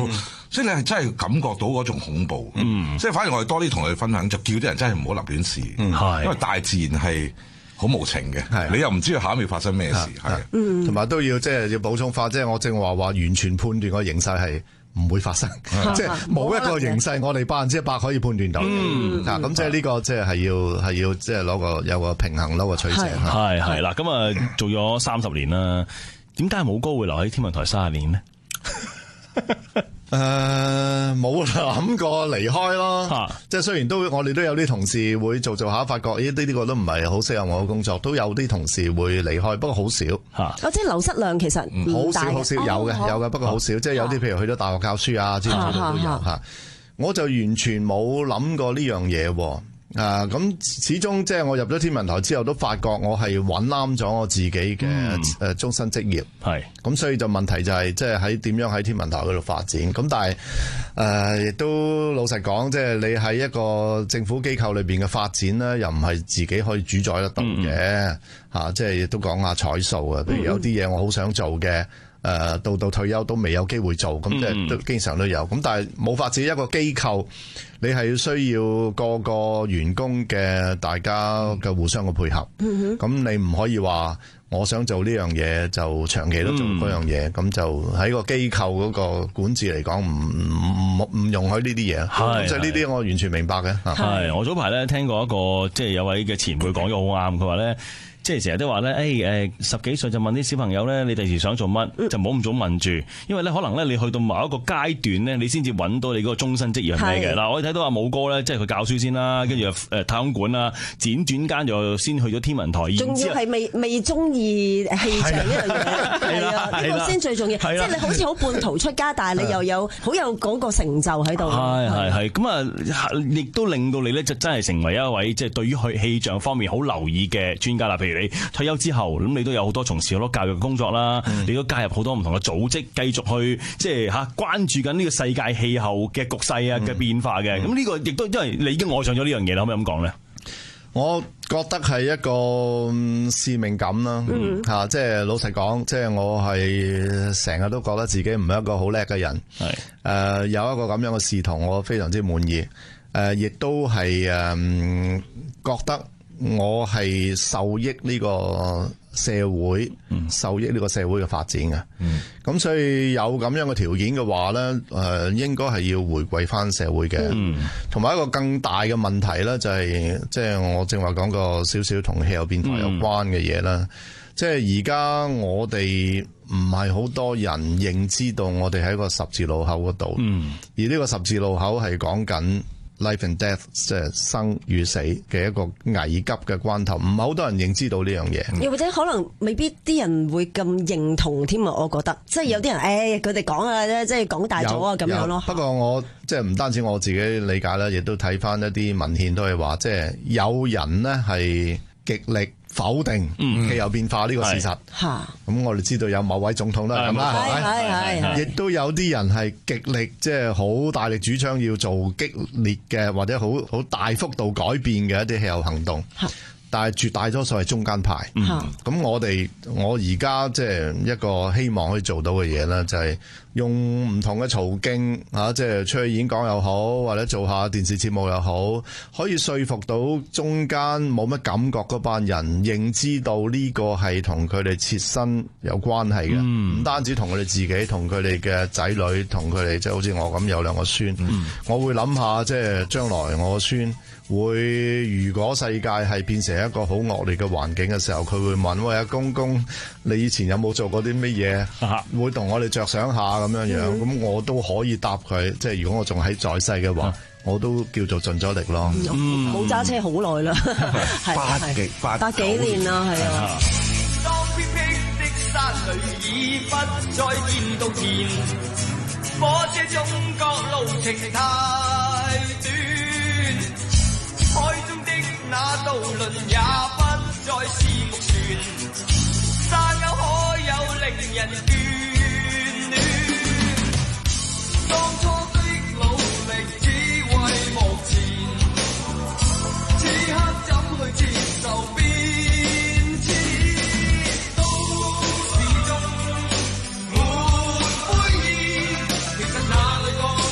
所以你係真係感覺到嗰種恐怖。嗯，即係反而我哋多啲同佢分享，就叫啲人真係唔好立亂試。嗯，係，因為大自然係好無情嘅，係你又唔知道下一秒發生咩事，係。 嗯，同埋都要即係要補充翻，即係我正話話完全判斷個形勢係唔會發生，即係冇一個形勢我哋百分之一百可以判斷到。嗯，嗱咁即係呢個即係係要係要即係攞個有個平衡攞個取捨。 係係啦，咁啊做咗三十年啦，點解冇歌會留喺天文台三十年呢？ 誒，冇諗過離開咯，即係雖然都我哋都有啲同事會做做下，發覺咦呢呢個都唔係好適合我嘅工作，都有啲同事會離開，不過好少吓。 哦，即係流失量其實好少好少，有嘅有嘅，不過好少，即係有啲譬如去咗大學教書啊之類都有吓。我就完全冇諗過呢樣嘢。啊，咁始終即係我入咗天文台之後，都發覺我係揾啱咗我自己嘅誒終身職業，係咁、嗯，所以就問題就係即係喺點樣喺天文台嗰度發展。咁但係誒亦都老實講，即係你喺一個政府機構裏邊嘅發展咧，又唔係自己可以主宰得到嘅嚇、嗯啊。即係亦都講下彩數啊，譬如有啲嘢我好想做嘅。誒、呃，到到退休都未有機會做，咁即係都經常都有，咁但係冇法子一個機構，你係需要個個員工嘅大家嘅互相嘅配合，咁、嗯、你唔可以話我想做呢樣嘢就長期都做嗰樣嘢，咁、嗯、就喺個機構嗰個管治嚟講，唔唔唔容許呢啲嘢，咁即係呢啲我完全明白嘅。係我早排咧聽過一個即係有位嘅前輩講咗好啱，佢話咧。即係成日都話咧，誒、哎、誒、呃、十幾歲就問啲小朋友咧，你第時想做乜，嗯、就唔好咁早問住，因為咧可能咧你去到某一個階段咧，你先至揾到你嗰個終身職業係咩嘅。嗱，我哋睇到阿武哥咧，即係佢教書先啦，跟住誒太空館啦，輾轉間就先去咗天文台，仲要係未未中意氣象呢樣嘢，係啊，呢個先最重要。即係你好似好半途出家，但係你又有好有嗰個成就喺度。係係係，咁啊，亦都令到你咧就真係成為一位即係對於去氣象方面好留意嘅專家啦。譬如你退休之後，咁你都有好多從事好多教育嘅工作啦，嗯、你都加入好多唔同嘅組織，繼續去即係吓關注緊呢個世界氣候嘅局勢啊嘅變化嘅。咁呢、嗯、個亦都因為你已經愛上咗呢樣嘢啦，可唔可以咁講咧？我覺得係一個使命感啦，吓、嗯啊，即係老實講，即係我係成日都覺得自己唔係一個好叻嘅人，係誒、呃、有一個咁樣嘅仕途，我非常之滿意，誒、呃、亦都係誒、呃、覺得。我係受益呢個社會，嗯、受益呢個社會嘅發展嘅。咁、嗯、所以有咁樣嘅條件嘅話咧，誒、呃，應該係要回饋翻社會嘅。同埋、嗯、一個更大嘅問題咧，就係即係我正話講過少少同氣候變化有關嘅嘢啦。嗯、即係而家我哋唔係好多人認知到我哋喺個十字路口嗰度，嗯、而呢個十字路口係講緊Life and death， 即係生與死嘅一個危急嘅關頭，唔係好多人認知到呢樣嘢。又或者可能未必啲人會咁認同添啊，我覺得，即係有啲人誒，佢哋講啊，即係講大咗啊，咁樣咯。不過我即係唔單止我自己理解啦，亦都睇翻一啲文獻都係話，即係有人呢係極力否定氣候變化呢個事實。嚇、嗯！咁我哋知道有某位總統都係咁啦，係係係。亦都有啲人係極力即係好大力主張要做激烈嘅或者好好大幅度改變嘅一啲氣候行動。但係絕大多數係中間派。咁、嗯、我哋我而家即係一個希望可以做到嘅嘢咧，就係用唔同嘅途徑嚇，即係出去演講又好，或者做下電視節目又好，可以說服到中間冇乜感覺嗰班人認知到呢個係同佢哋切身有關係嘅，唔、嗯、單止同佢哋自己，同佢哋嘅仔女，同佢哋即係好似我咁有兩個孫，嗯、我會諗下即係將來我個孫會，如果世界係變成一個好惡劣嘅環境嘅時候，佢會問：喂，阿公公，你以前有冇做過啲乜嘢？會同我哋着想下咁樣樣，咁、嗯、我都可以答佢。即係如果我仲喺在世嘅話，啊、我都叫做盡咗力咯。冇揸、嗯、車好耐啦，百幾百百幾年啦，係啊。當偏僻的山裏已不再見到天，火車中國路程太短。海中的那渡輪也不再是木船，山丘可有令人眷戀。當初的努力只為目前，此刻怎去接受變遷？都市中沒灰意，其實哪裏講？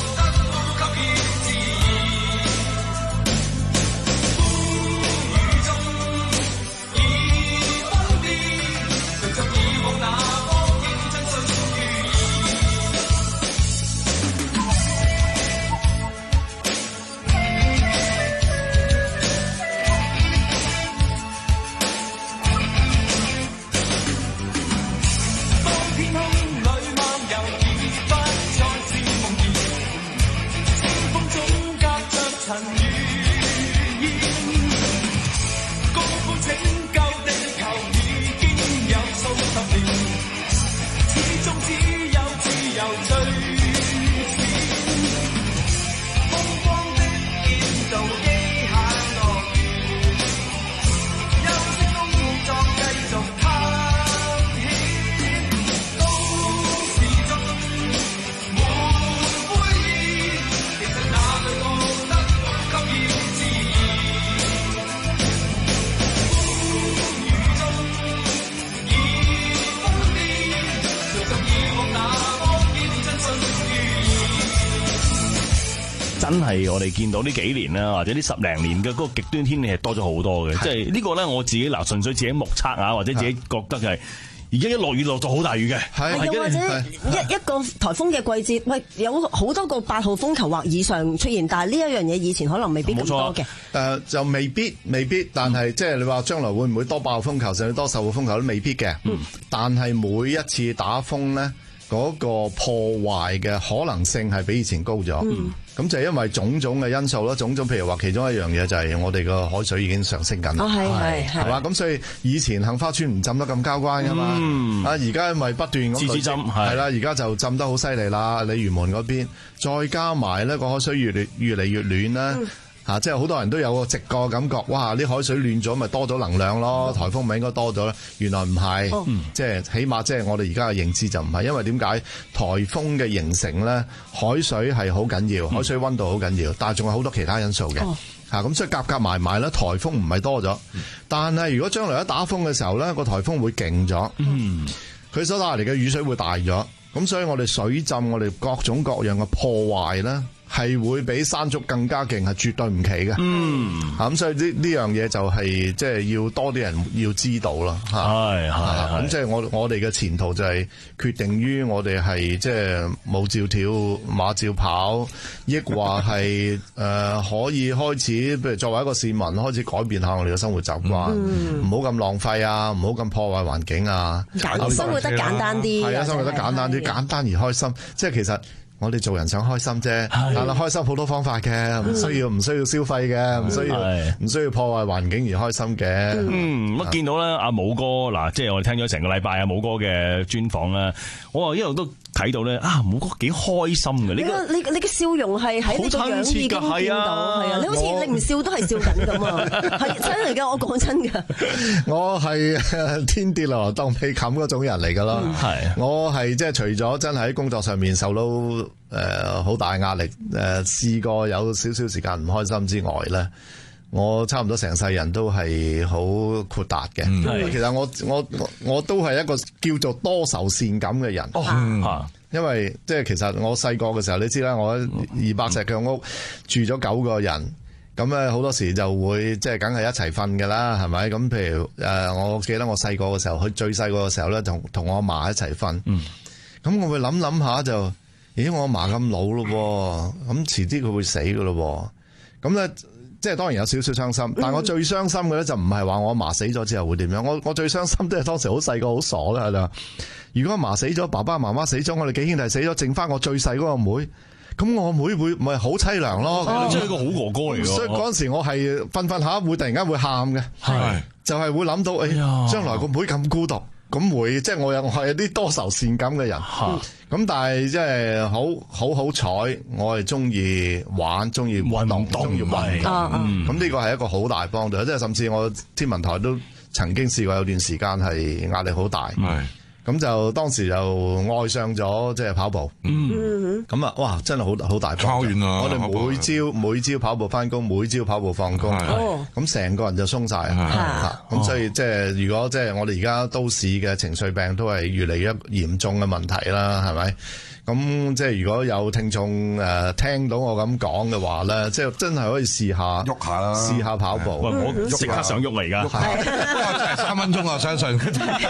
真係我哋見到呢幾年啦，或者呢十零年嘅嗰個極端天氣係多咗好多嘅。即係呢個咧，我自己嗱純粹自己目測啊，或者自己覺得係。而家一落雨落到好大雨嘅， 係又或者一一個颱風嘅季節，喂有好多個八號風球或以上出現，但係呢一樣嘢以前可能未必咁多嘅。誒、 呃、就未必未必，但係、嗯、即係你話將來會唔會多八號風球，甚至多十號風球都未必嘅。嗯，但係每一次打風咧，嗰、那個破壞嘅可能性係比以前高咗。嗯。咁就係因為種種嘅因素啦，種種譬如話其中一樣嘢就係我哋個海水已經上升緊。哦，係係係。係嘛？咁所以以前杏花村唔浸得咁交關噶嘛。嗯。啊，而家因為不斷咁次次浸係啦，而家就浸得好犀利啦。鯉魚門嗰邊，再加埋咧個海水越嚟越嚟越暖啦。嗯啊！即係好多人都有個直覺感覺，哇！啲海水暖咗，咪多咗能量咯，颱風咪應該多咗咧。原來唔係，哦、即係起碼即係我哋而家嘅認知就唔係，因為點解颱風嘅形成咧，海水係好緊要，海水溫度好緊要，但係仲有好多其他因素嘅。哦嚇咁、啊、所以夾夾埋埋咧，颱風唔係多咗，嗯、但係如果將來一打風嘅時候咧，個颱風會勁咗，嗯，佢所帶嚟嘅雨水會大咗，咁所以我哋水浸，我哋各種各樣嘅破壞咧。係會比山竹更加勁，係絕對唔奇嘅。嗯，咁所以呢呢樣嘢就係即係要多啲人要知道啦。係係咁即係我我哋嘅前途就係決定於我哋係即係舞照跳馬照跑，抑或係誒、呃、可以開始，譬如作為一個市民開始改變下我哋嘅生活習慣，唔好咁浪費啊，唔好咁破壞環境啊， 生活得簡單啲。係啊， 生活得簡單啲，簡單而開心。即係其實。我哋做人想開心啫，但係開心好多方法嘅，唔需要唔需要消費嘅，唔需要唔需要破壞環境而開心嘅。 嗯，咁見到咧阿武哥嗱，即係我哋聽咗成個禮拜阿武哥嘅專訪啦，我一路都睇到咧啊，武哥幾開心嘅。呢個你你嘅笑容係喺你個樣已經見到，係啊，你好似你唔笑都係笑緊咁啊，係真係㗎，我講真㗎。 我係天跌落當被冚嗰種人嚟㗎啦，係我係即係除咗真係喺工作上面受到誒好、呃、大壓力，誒、呃、試過有少少時間唔開心之外咧，我差唔多成世人都係好豁達嘅。嗯、其實我我我都係一個叫做多愁善感嘅人。哦嗯、因為即係其實我細個嘅時候，你知啦，我二百尺嘅屋住咗九個人，咁咧好多時就會即係梗係一齊瞓㗎啦，係咪？咁譬如誒、呃，我記得我細個嘅時候，佢最細個嘅時候咧，同同我阿嫲一齊瞓。咁、嗯、我會諗諗下就。咦，我阿嫲咁老咯，咁遲啲佢會死噶咯，咁咧即係當然有少少傷心，但係我最傷心嘅咧就唔係話我阿嫲死咗之後會點樣，我我最傷心都係當時好細個好傻啦，係啦。如果阿嫲死咗，爸爸媽媽死咗，我哋幾兄弟死咗，剩翻我最細嗰個妹，咁我妹會咪好凄涼咯？ 你真係一個好哥哥嚟㗎。 所以嗰陣時我係瞓瞓下會突然間會喊嘅，係就係會諗到誒，將來個妹咁孤獨。咁會即係我有我係啲多愁善感嘅人，咁、嗯、但係即係好好好彩，我係中意玩，中意運動，中意運動。咁呢個係一個好大幫助，即係甚至我天文台都曾經試過有段時間係壓力好大。咁就當時就愛上咗即係跑步，咁啊、嗯、哇真係好好大幫助。我哋每朝每朝跑步翻工，每朝跑步放工，咁成個人就鬆晒。咁所以即係如果即係我哋而家都市嘅情緒病都係越嚟越嚴重嘅問題啦，係咪？咁即係如果有聽眾誒聽到我咁講嘅話咧，即係真係可以試下喐下啦，試下跑步。 喂，我即刻想喐嚟㗎， 三分鐘啊，相信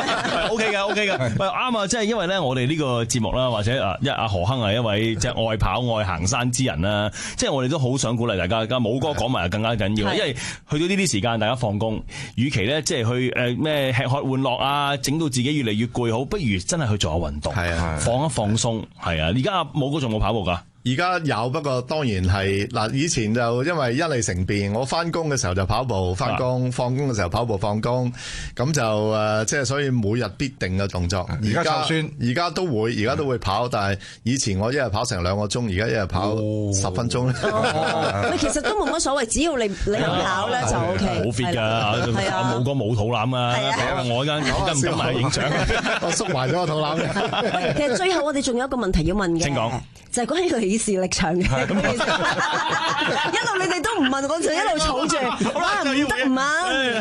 O K 嘅 O K 嘅。喂，啱啊，即係因為咧，我哋呢個節目啦，或者啊一阿何亨係一位即係愛跑愛行山之人啦，即係我哋都好想鼓勵大家。而家武哥講埋更加緊要，因為去到呢啲時間，大家放工，與其咧即係去誒咩吃喝玩樂啊，整到自己越嚟越攰，好不如真係去做下運動，放一放鬆。係啊，而家武哥仲冇跑步㗎？ 而家有，不過當然係嗱，以前就因為一理成便，我翻工嘅時候就跑步翻工，放工嘅時候跑步放工，咁就誒，即係所以每日必定嘅動作。而家而家都會，而家都會跑，但係以前我一日跑成兩個鐘，而家一日跑十分鐘。 你其實都冇乜所謂，只要你你能跑咧就 O K。 好 fit 㗎，係啊，武哥冇肚腩啊，我間我間唔敢埋影相， 我縮埋咗個肚腩。 其實最後我哋仲有一個問題要問嘅， 請講， 就係關於個起視力場嘅，一路你哋都唔問，我就一路儲住，哇唔得唔問，係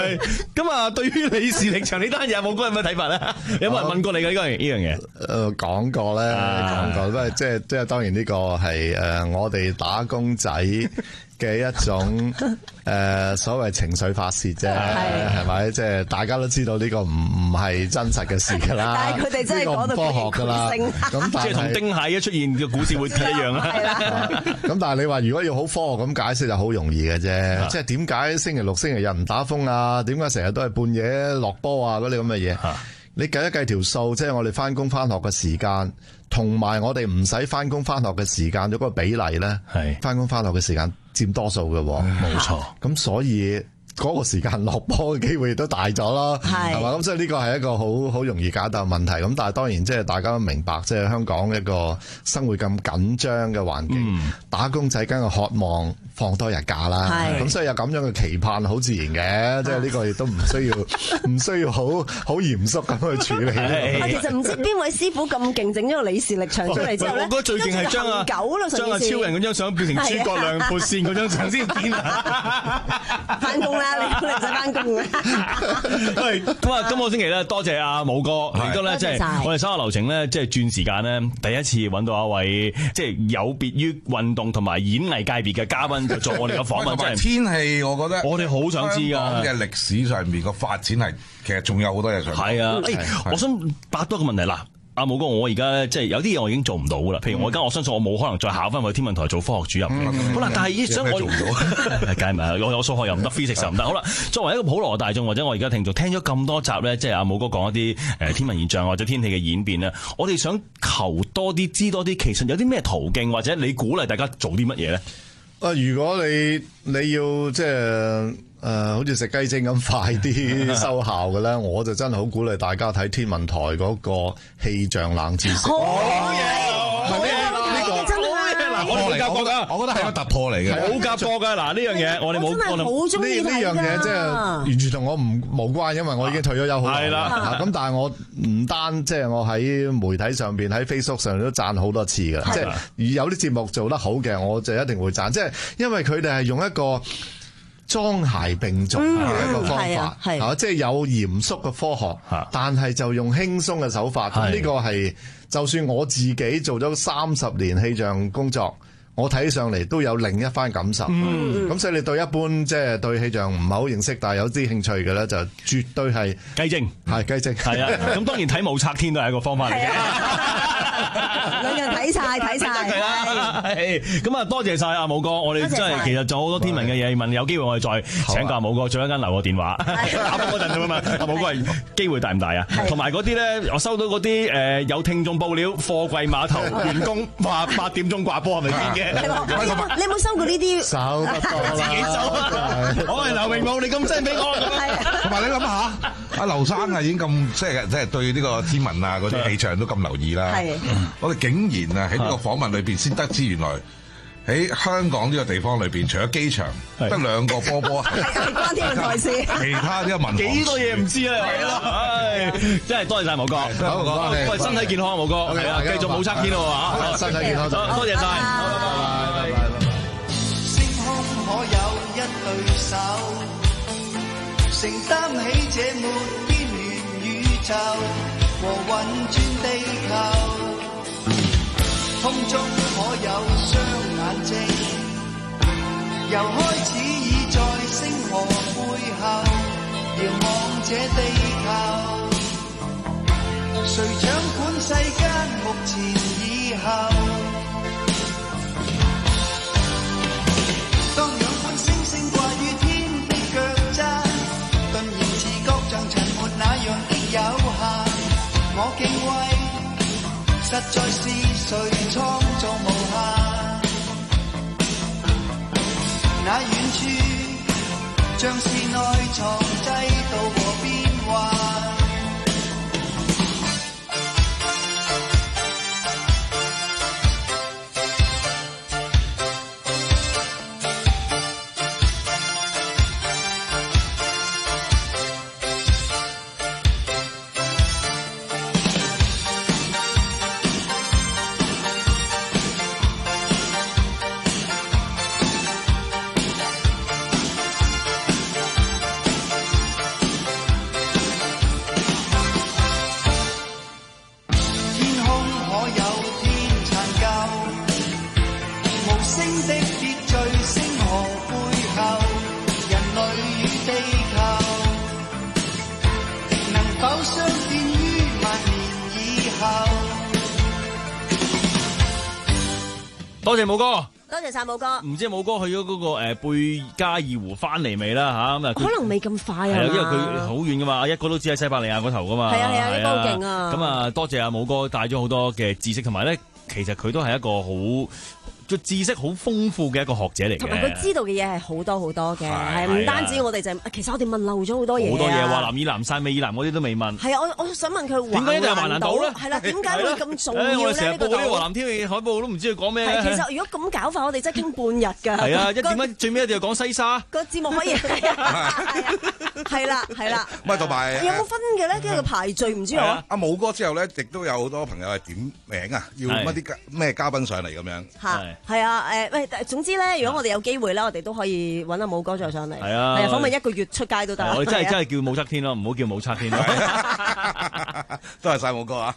咁啊，對於李氏力場呢單嘢，有冇哥有咩睇法咧？有冇人問過你嘅呢個呢樣嘢？ 誒講過咧，講過，不過即係即係當然呢個係誒我哋打工仔嘅一種誒、呃、所謂情緒發泄啫，係咪？即係大家都知道呢個唔唔係真實嘅事㗎啦。 但係佢哋真係講到科學㗎啦。咁即係同丁蟹一出現嘅股市會一樣啦。 咁但係你話如果要好科學咁解釋就好容易嘅啫。即係點解星期六、星期日唔打風啊？點解成日都係半夜落波啊？嗰啲咁嘅嘢，你計一計條數，即係我哋翻工翻學嘅時間，同埋我哋唔使翻工翻學嘅時間，嗰個比例咧，係翻工翻學嘅時間佔多數嘅，冇錯。咁所以嗰個時間落波嘅機會亦都大咗啦，係嘛？咁所以呢個係一個好好容易解答嘅問題。咁但係當然即係大家都明白，即係香港一個生活咁緊張嘅環境，嗯、打工仔梗係渴望放多日假啦。咁所以有咁樣嘅期盼，好自然嘅。即係呢個亦都唔需要唔需要好好嚴肅咁去處理。 其實唔知邊位師傅咁勁，整咗個李氏力場出嚟之後咧， 我覺得最勁係將啊將阿超人嗰張相變成諸葛亮撥線嗰張相先見啊！ 翻工啦！你唔使翻工嘅。 喂，咁啊，今個星期咧，多謝阿武哥，亦都咧，即係我哋稍後流程咧，即係轉時間咧，第一次揾到一位即係有別於運動同埋演藝界別嘅嘉賓，就做我哋嘅訪問。真係天氣，我覺得我哋好想知噶。 嘅歷史上面個發展係，其實仲有好多嘢想講。 係啊，誒，我想答多個問題啦。阿武哥，我而家咧即係有啲嘢我已經做唔到噶啦，譬如我而家我相信我冇可能再考翻去天文台做科學主任。嗯、好啦，但係想我做唔到，梗係唔係？我我數學又唔得，physics又唔得。好啦，作為一個普羅大眾或者我而家聽眾聽咗咁多集咧，即係阿武哥講一啲誒天文現象或者天氣嘅演變咧，我哋想求多啲知多啲，其實有啲咩途徑或者你鼓勵大家做啲乜嘢咧？ 啊，如果你你要即係。誒、呃，好似食雞精咁快啲收效嘅咧，我就真係好鼓勵大家睇天文台嗰個氣象冷知識。 好嘢，好嘢，呢個真係嗱，我哋冇夾過噶，我覺得係個突破嚟嘅， 冇夾過噶。嗱呢樣嘢，我哋冇。 真係好中意呢呢樣嘢，即係完全同我唔無關，因為我已經退咗休好耐啦。咁但係我唔單即係我喺媒體上邊喺 Facebook 上都讚好多次嘅，即係有啲節目做得好嘅，我就一定會讚。即係因為佢哋係用一個裝諧並重嘅一個方法，係、嗯、啊，即係有嚴肅嘅科學，但係就用輕鬆嘅手法。咁呢個係就算我自己做咗三十年氣象工作，我睇上嚟都有另一番感受。咁、嗯、所以你對一般即係、就是、對氣象唔係好認識，但係有啲興趣嘅咧，就絕對係雞精， 係雞精。係啊， 咁當然睇武則天都係一個方法嚟嘅。 兩樣睇晒睇晒， 咁啊多謝晒阿武哥，我哋真係其實仲有好多天文嘅嘢問，有機會我哋再請教阿武哥，最一間留個電話，打風嗰陣咁啊嘛。阿武哥係機會大唔大啊？同埋嗰啲咧，我收到嗰啲誒有聽眾報料，貨櫃碼頭員工話八點鐘掛波係咪堅嘅？ 你有冇收過呢啲？ 收得多啦， 自己收。 我係劉榮武，你咁真俾我。 同埋你諗下，阿劉生啊已經咁即係即係對呢個天文啊嗰啲氣象都咁留意啦。我哋竟然啊喺呢個訪問裏邊先得知，原來喺香港呢個地方裏邊，除咗機場得兩個波波， 係關天文台事。 其他啲民幾多嘢唔知啊！係咯，唉，真係多謝晒武哥。 好，好， 喂，身體健康，武哥，係啊，繼續武則天咯嚇， 身體健康， 多謝晒。拜拜。 星空可有一對手，承擔起這沒邊緣宇宙和運轉地球。空中可有雙眼睛，由開始已在星河背後遙望這地球，誰掌管世間目前以後？當兩顆星星掛於天的腳踭，頓然自覺像塵沒那樣的有限，我敬畏實在是誰創造無限？那遠處像是內藏制度和變幻。 多謝武哥。 多謝晒武哥。 唔知武哥去咗嗰個誒貝加爾湖翻嚟未啦吓？咁啊， 可能未咁快啊。 係啊，因為佢好遠噶嘛，一哥都只喺西伯利亞嗰頭噶嘛。 係啊係啊，一哥好勁啊。 咁啊，多謝阿武哥帶咗好多嘅知識，同埋咧，其實佢都係一個好。知識好豐富嘅一個學者嚟嘅， 同埋佢知道嘅嘢係好多好多嘅，係唔單止我哋就係，其實我哋問漏咗好多嘢， 好多嘢話南以南晒美以南嗰啲都未問。 係啊，我我想問佢點解一定係華南島咧？ 係啦，點解會咁重要咧？ 我哋成日報嗰啲華南天氣海報都唔知佢講咩。 係其實如果咁搞法，我哋真係傾半日㗎。 係啊，一點解最尾一定要講西沙？ 個節目可以係啊，係啦係啦。 唔係同埋有冇分嘅咧？跟住個排序唔知我。 阿武哥之後咧，亦都有好多朋友係點名啊，要乜啲咩嘉賓上嚟咁樣。 嚇係啊誒。總之咧，如果我哋有機會咧，我哋都可以揾阿武哥再上嚟。 係啊， 係啊，訪問一個月出街都得。 我真係真係叫武則天咯，唔好叫武則天咯。 多謝晒武哥啊！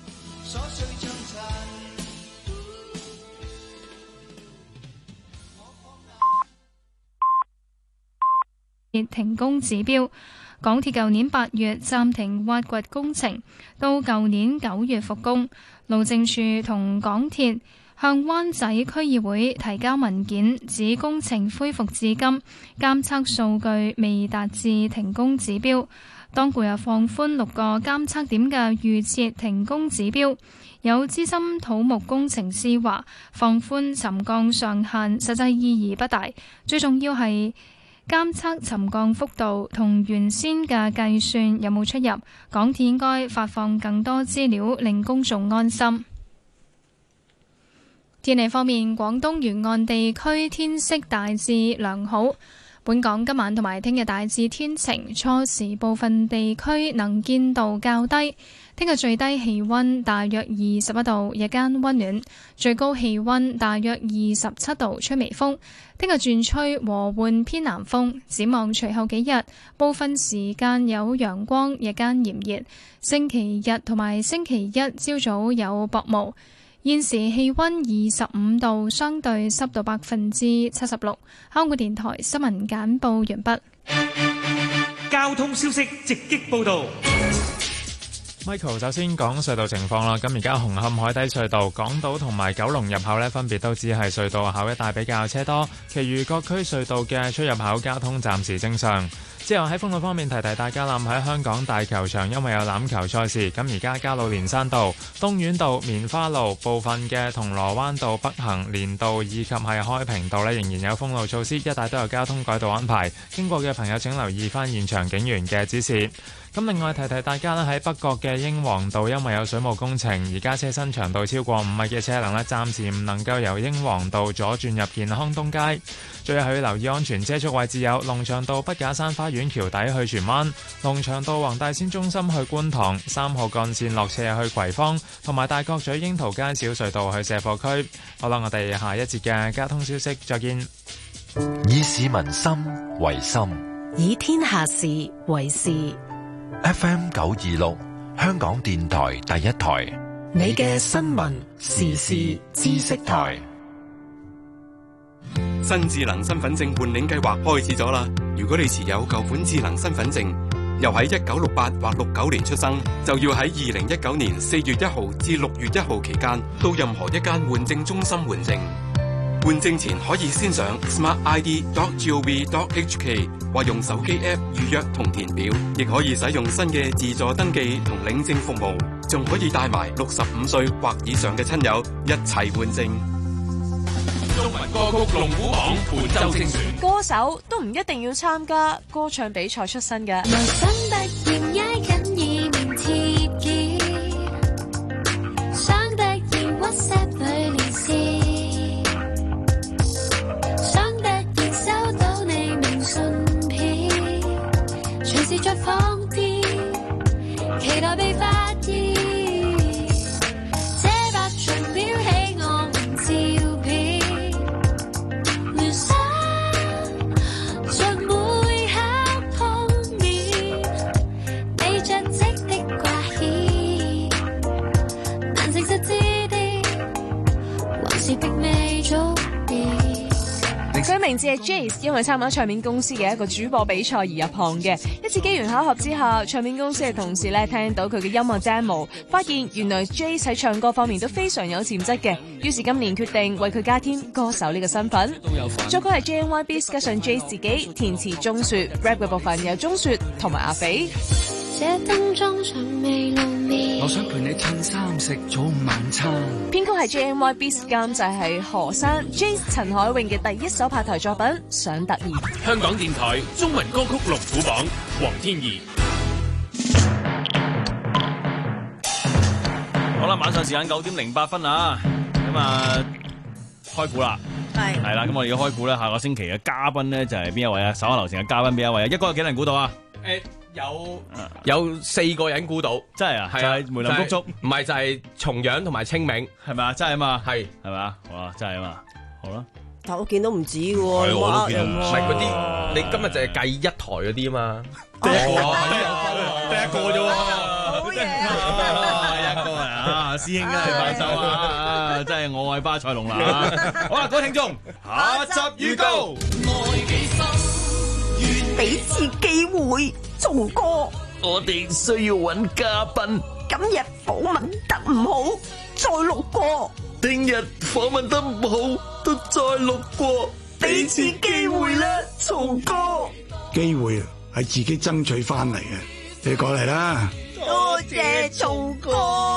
停工指標，港鐵舊年八月暫停挖掘工程，到舊年九月復工。路政署同港鐵向灣仔區議會提交文件，指工程恢復至今，監測數據未達至停工指標。當局又放寬六個監測點嘅預設停工指標。有資深土木工程師話，放寬沉降上限實際意義不大，最重要係監測沉降幅度同原先嘅計算有冇出入。港鐵應該發放更多資料，令公眾安心。天氣方面，廣東沿岸地區天色大致良好。本港今晚同埋聽日大致天晴，初時部分地區能見度較低。聽日最低氣溫大約二十一度，日間溫暖，最高氣溫大約二十七度，吹微風。聽日轉吹和緩偏南風。展望隨後幾日，部分時間有陽光，日間炎熱。星期日同埋星期一朝早有薄霧。現時氣溫二十五度，相對濕度百分之七十六。香港電台新聞簡報完畢。 交通消息直擊報道。 Michael 首先講隧道情況啦。咁而家紅磡海底隧道港島同埋九龍入口呢，分別都只係隧道口一帶比較車多，其餘各區隧道嘅出入口交通暫時正常。之後喺封路方面提提大家啦，喺香港大球場因為有欖球賽事，咁而家加路連山道、東院道、棉花路部分嘅銅鑼灣道北行連道以及係開平道呢，仍然有封路措施，一帶都有交通改道安排。經過嘅朋友請留意翻現場警員嘅指示。咁另外提提大家咧，喺北角嘅英皇道因為有水務工程，而家車身長度超過五米嘅車輛咧，暫時唔能夠由英皇道左轉入健康東街。最後要留意安全車速位置有龍翔道畢架山花園橋底去荃灣、龍翔道黃大仙中心去觀塘、三號幹線落斜去葵芳，同埋大角咀櫻桃街小隧道去卸貨區。好啦，我哋下一節嘅交通消息再見。 以市民心為心， 以天下事為事。 F M 九二六，香港電台第一台， 你嘅新聞時事知識台。 新智能身份證換領計劃開始咗啦！如果你持有舊款智能身份證，又喺一九六八或六九年出生，就要喺二零一九年四月一號至六月一號期間，到任何一間換證中心換證。換證前可以先上 smart I D dot gov dot H K 或用手機 app 預約同填表，亦可以使用新嘅自助登記同領證服務，仲可以帶埋六十五歲或以上嘅親友一齊換證。 中文歌曲龍虎榜本周精選， 歌手都唔一定要參加歌唱比賽出身嘅。 期待被發現，這百場標起我們照片，聯想盡每刻碰面，你着跡的掛牽，難證實知的，還是並未早變。 佢名字係 Jace， 因為參加唱片公司嘅一個主播比賽而入行嘅。一次機緣巧合之下，唱片公司嘅同事咧聽到佢嘅音樂 demo， 發現原來 Jace 喺唱歌方面都非常有潛質嘅，於是今年決定為佢加添歌手呢個身份。作曲係 J N Y Beats 加上 Jace 自己，填詞鐘雪 ，rap 嘅部分由鐘雪同埋阿肥。 這分鐘尚未露面， 我想陪你襯衫食早午晚餐。 編曲係 J N Y Beats， 監製係何山 Jace 陳海詠嘅第一首拍台作品《想突然》。 香港電台中文歌曲龍虎榜，黃天怡。 好啦，晚上時間九點零八分啊，咁啊開估啦，係係啦，咁我哋要開估咧，下個星期嘅嘉賓咧就係邊一位啊？稍後流程嘅嘉賓邊一位啊？一哥有幾多人估到啊？ 誒。有有四個人估到， 真係啊！係啊，梅林谷竹， 唔係就係重陽同埋清明， 係咪啊？真係啊嘛， 係係咪啊？好啊，真係啊嘛，好啦。 但我見到唔止嘅喎， 我都見到，唔係嗰啲，你今日就係計一台嗰啲啊嘛， 第一個第一個啫喎， 好嘢一個啊，師兄真係快手啊，真係我愛巴塞隆拿。好啦，各位聽眾，下集預告。 俾次機會，松哥， 我哋需要揾嘉賓。 今日訪問得唔好，再錄過。 聽日訪問得唔好，都再錄過。 俾次機會啦，松哥。 機會係自己爭取翻嚟嘅，你過嚟啦。 多謝松哥。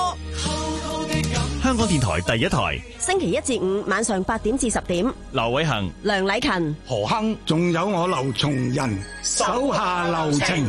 香港電台第一台， 星期一至五晚上八點至十點， 劉偉恒、 梁禮勤、 何亨，仲有我劉松仁，手下留情。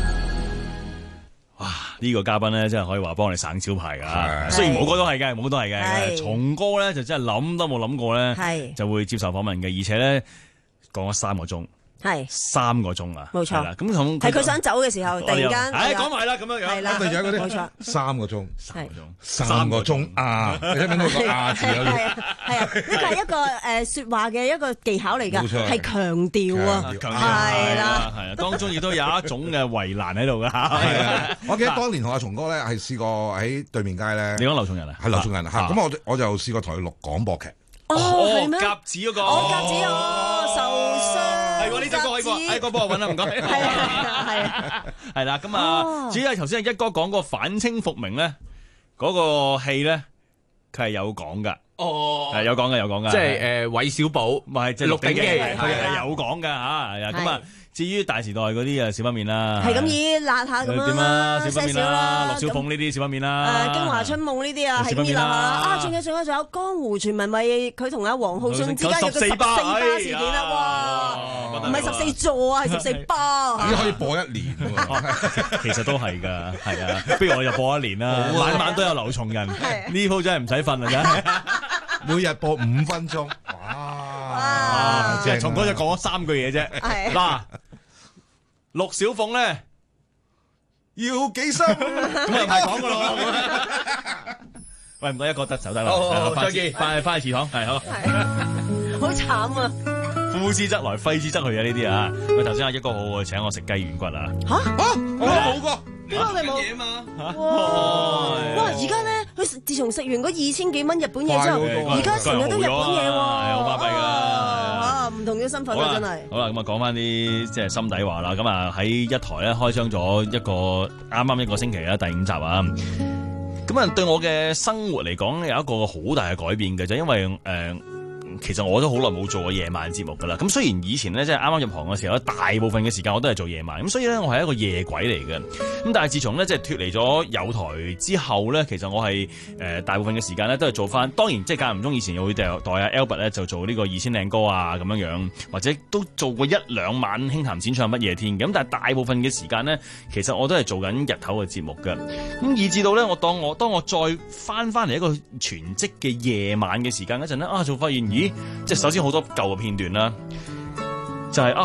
哇！呢、這個嘉賓咧，真係可以話幫我哋省招牌噶。雖然冇歌都係嘅，冇歌都係嘅。松哥咧就真係諗都冇諗過咧，就會接受訪問嘅，而且咧講咗三個鐘。係三個鐘啊，冇錯啦。咁同係佢想走嘅時候，突然間， 唉，講埋啦，咁樣樣。 係啦， 咁咪仲有嗰啲，冇錯，三個鐘，三個鐘，三個鐘啊！你聽唔聽到個啊字有啲？ 係啊，係啊，呢個係一個誒說話嘅一個技巧嚟㗎，係強調啊，係啦， 係啊，當中亦都有一種嘅圍欄喺度㗎。 係啊，我記得當年同阿松哥咧係試過喺對面街咧。 你講劉松仁啊？ 係劉松仁嚇，咁我我就試過同佢錄廣播劇。 哦，係咩？ 鴿子嗰個， 哦，鴿子哦，受傷。 係喎，呢隻歌可以播，哎，哥幫我揾啦，唔該。係啊，係啊，係啦，咁啊，至於係頭先一哥講個反清復明咧，嗰個戲咧，佢係有講噶。哦，係有講嘅，有講嘅。 即係誒，韋小寶， 唔係即係《鹿鼎記》，佢係有講噶嚇，係啊，咁啊。至於大時代嗰啲啊，小不免啦， 係咁依辣下咁樣啦， 小不免啦，陸小鳳呢啲小不免啦， 誒，京華春夢呢啲啊，係咁依辣下啊，仲有仲有仲有江湖傳聞咪佢同阿黃浩信之間有個十四巴事件啦，哇，唔係十四座啊，係十四巴， 已經可以播一年喎， 其實都係㗎，係啊，不如我就播一年啦，晚晚都有劉松仁，呢鋪真係唔使瞓啊，真係， 每日播五分鐘，哇， 即係松哥就講咗三句嘢啫，嗱。陸小鳳咧要幾深？ 咁又唔係講噶咯？喂，唔該，一個得走得啦。 好，再見， 翻翻去祠堂，係好。 好慘啊！ 呼之則來，揮之則去啊！呢啲啊，喂，頭先阿一哥好請我食雞軟骨啊。 吓吓， 我冇過。 點解你冇嘢嘛？哇！而家咧，佢自從食完嗰二千幾蚊日本嘢之後，而家成日都日本嘢喎， 好巴閉㗎。 唔同嘅身份啊，真係。 好啦，咁啊講翻啲即係心底話啦。咁啊喺一台咧開張咗一個啱啱一個星期啦，第五集啊。咁啊對我嘅生活嚟講有一個好大嘅改變嘅，就因為誒。呃其實我都好耐冇做過夜晚節目噶啦，咁雖然以前咧即係啱啱入行嘅時候咧，大部分嘅時間我都係做夜晚，咁所以咧我係一個夜鬼嚟嘅，咁但係自從咧即係脫離咗友台之後咧，其實我係誒、呃、大部分嘅時間咧都係做翻，當然即係間唔中以前又會代代阿 Albert 咧就做呢個二千靚歌啊咁樣樣，或者都做過一兩晚輕談淺唱乜夜天嘅，咁但係大部分嘅時間咧，其實我都係做緊日頭嘅節目嘅，咁以至到咧我當我當我再翻翻嚟一個全職嘅夜晚嘅時間嗰陣咧，啊就發現咦〜即係首先好多舊嘅片段啦，就係、是、啊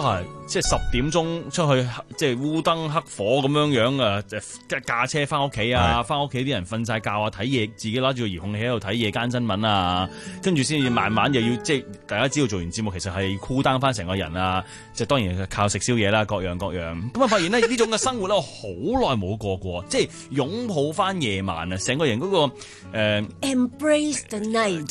即係十點鐘出去，即係烏燈黑火咁樣樣啊！駕駕車翻屋企啊，翻屋企啲人瞓晒覺啊，睇夜自己攞住個遙控器喺度睇夜間新聞啊，跟住先至慢慢又要即係大家知道做完節目其實係 cool down 翻成個人啊，即係當然靠食宵夜啦，各樣各樣。咁啊發現咧呢種嘅生活咧，我好耐冇過過，即係擁抱翻夜晚啊，成個人嗰、那個、呃、 Embrace the night。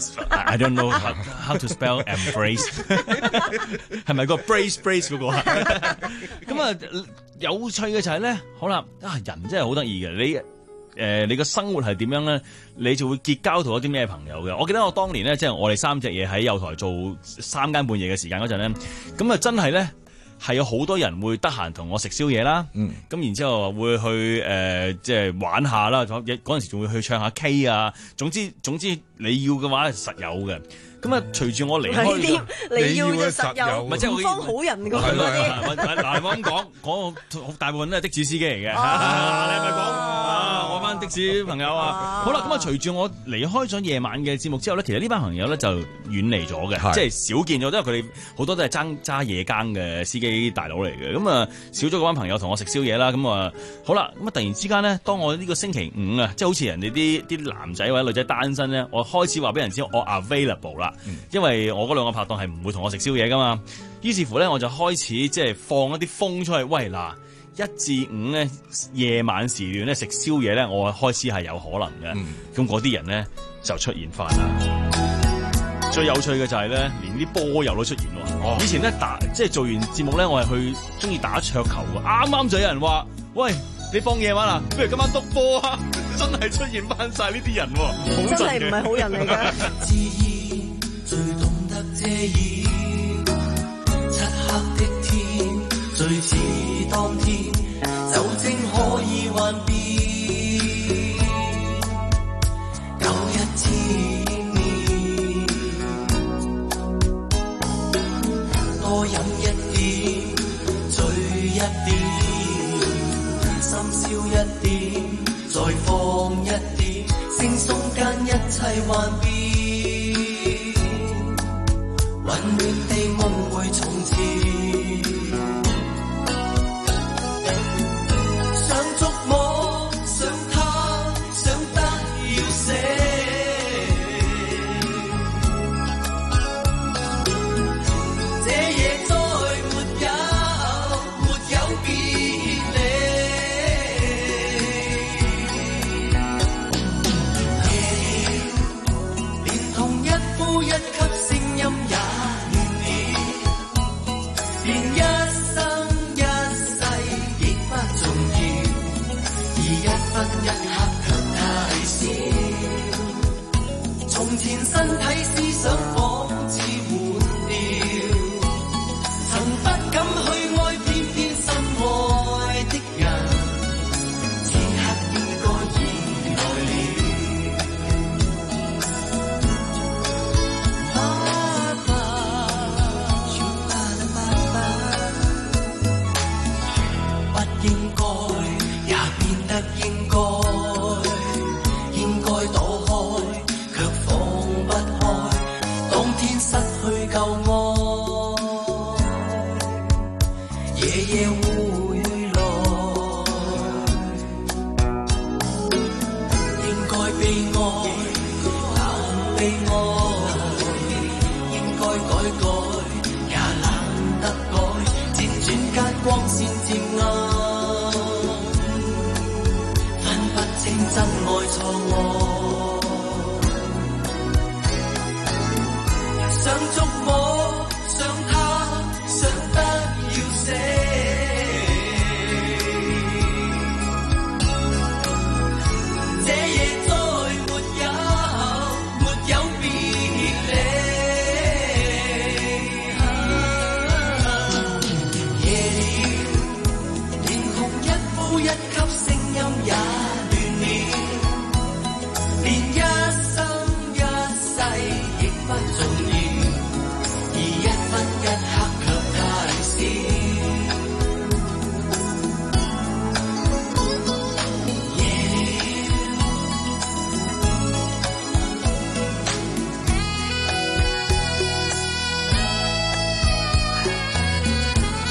I don't know how, how to spell embrace 係咪個 brace brace 嗰個啊？咁啊有趣嘅就係咧，好啦啊人真係好得意嘅，你誒、呃、你個生活係點樣咧？你就會結交到一啲咩朋友嘅？我記得我當年咧，即係我哋三隻嘢喺友台做三更半夜嘅時間嗰陣咧，咁啊真係咧係有好多人會得閒同我食宵夜啦，咁、嗯、然之後會去誒、呃、即係玩下啦，嗰陣時仲會去唱下 K 啊，總之總之你要嘅話實有嘅。咁啊，隨住我離開， 你要嘅實有， 唔係即係方好人嗰啲。嗱，我咁講，講大部分都係的士司機嚟嘅。你係咪講啊？我班的士朋友啊，好啦，咁啊，隨住我離開咗夜晚嘅節目之後咧，其實呢班朋友咧就遠離咗嘅，即係少見咗，因為佢哋好多都係爭揸夜更嘅司機大佬嚟嘅。咁啊，少咗嗰班朋友同我食宵夜啦。咁啊，好啦，咁啊，突然之間咧，當我呢個星期五啊，即係好似人哋啲啲男仔或者女仔單身咧，我開始話俾人知我 available 啦。因為我嗰兩個拍檔係唔會同我食宵夜噶嘛，於是乎咧我就開始即係放一啲風出去，喂嗱，一至五咧夜晚時段咧食宵夜咧，我開始係有可能嘅。咁嗰啲人咧就出現翻啦。最有趣嘅就係咧，連啲波友都出現喎。哦、以前咧打即係做完節目咧，我係去中意打桌球嘅，啱啱就有人話，喂，你放夜晚啦，不如今晚督波啊！真係出現翻晒呢啲人喎， 真係唔係好人嚟㗎。 最懂得遮掩，漆黑的天最似當天，酒精可以幻變，舊日纏綿，多飲一點，醉一點，深宵一點，再放一點，惺忪間一切幻變。溫暖的夢會重現，想觸摸，想他，想得要死。這夜再沒有，沒有別離。夜連同一呼一吸聲音也。從前身體思想仿似換掉，曾不敢去愛，偏偏深愛的人，此刻應該已來了。爸爸，不應該，也變得應該。失去舊愛，夜夜回來，應該被愛，難被愛，應該改改，也懶得改，輾轉間光線漸暗，分不清真愛錯愛。想觸摸，想他，想得要死。這夜再沒有，沒有別離。夜了，連同一呼一吸聲音也亂了，連一生一世亦不重要。一刻卻太少，夜了。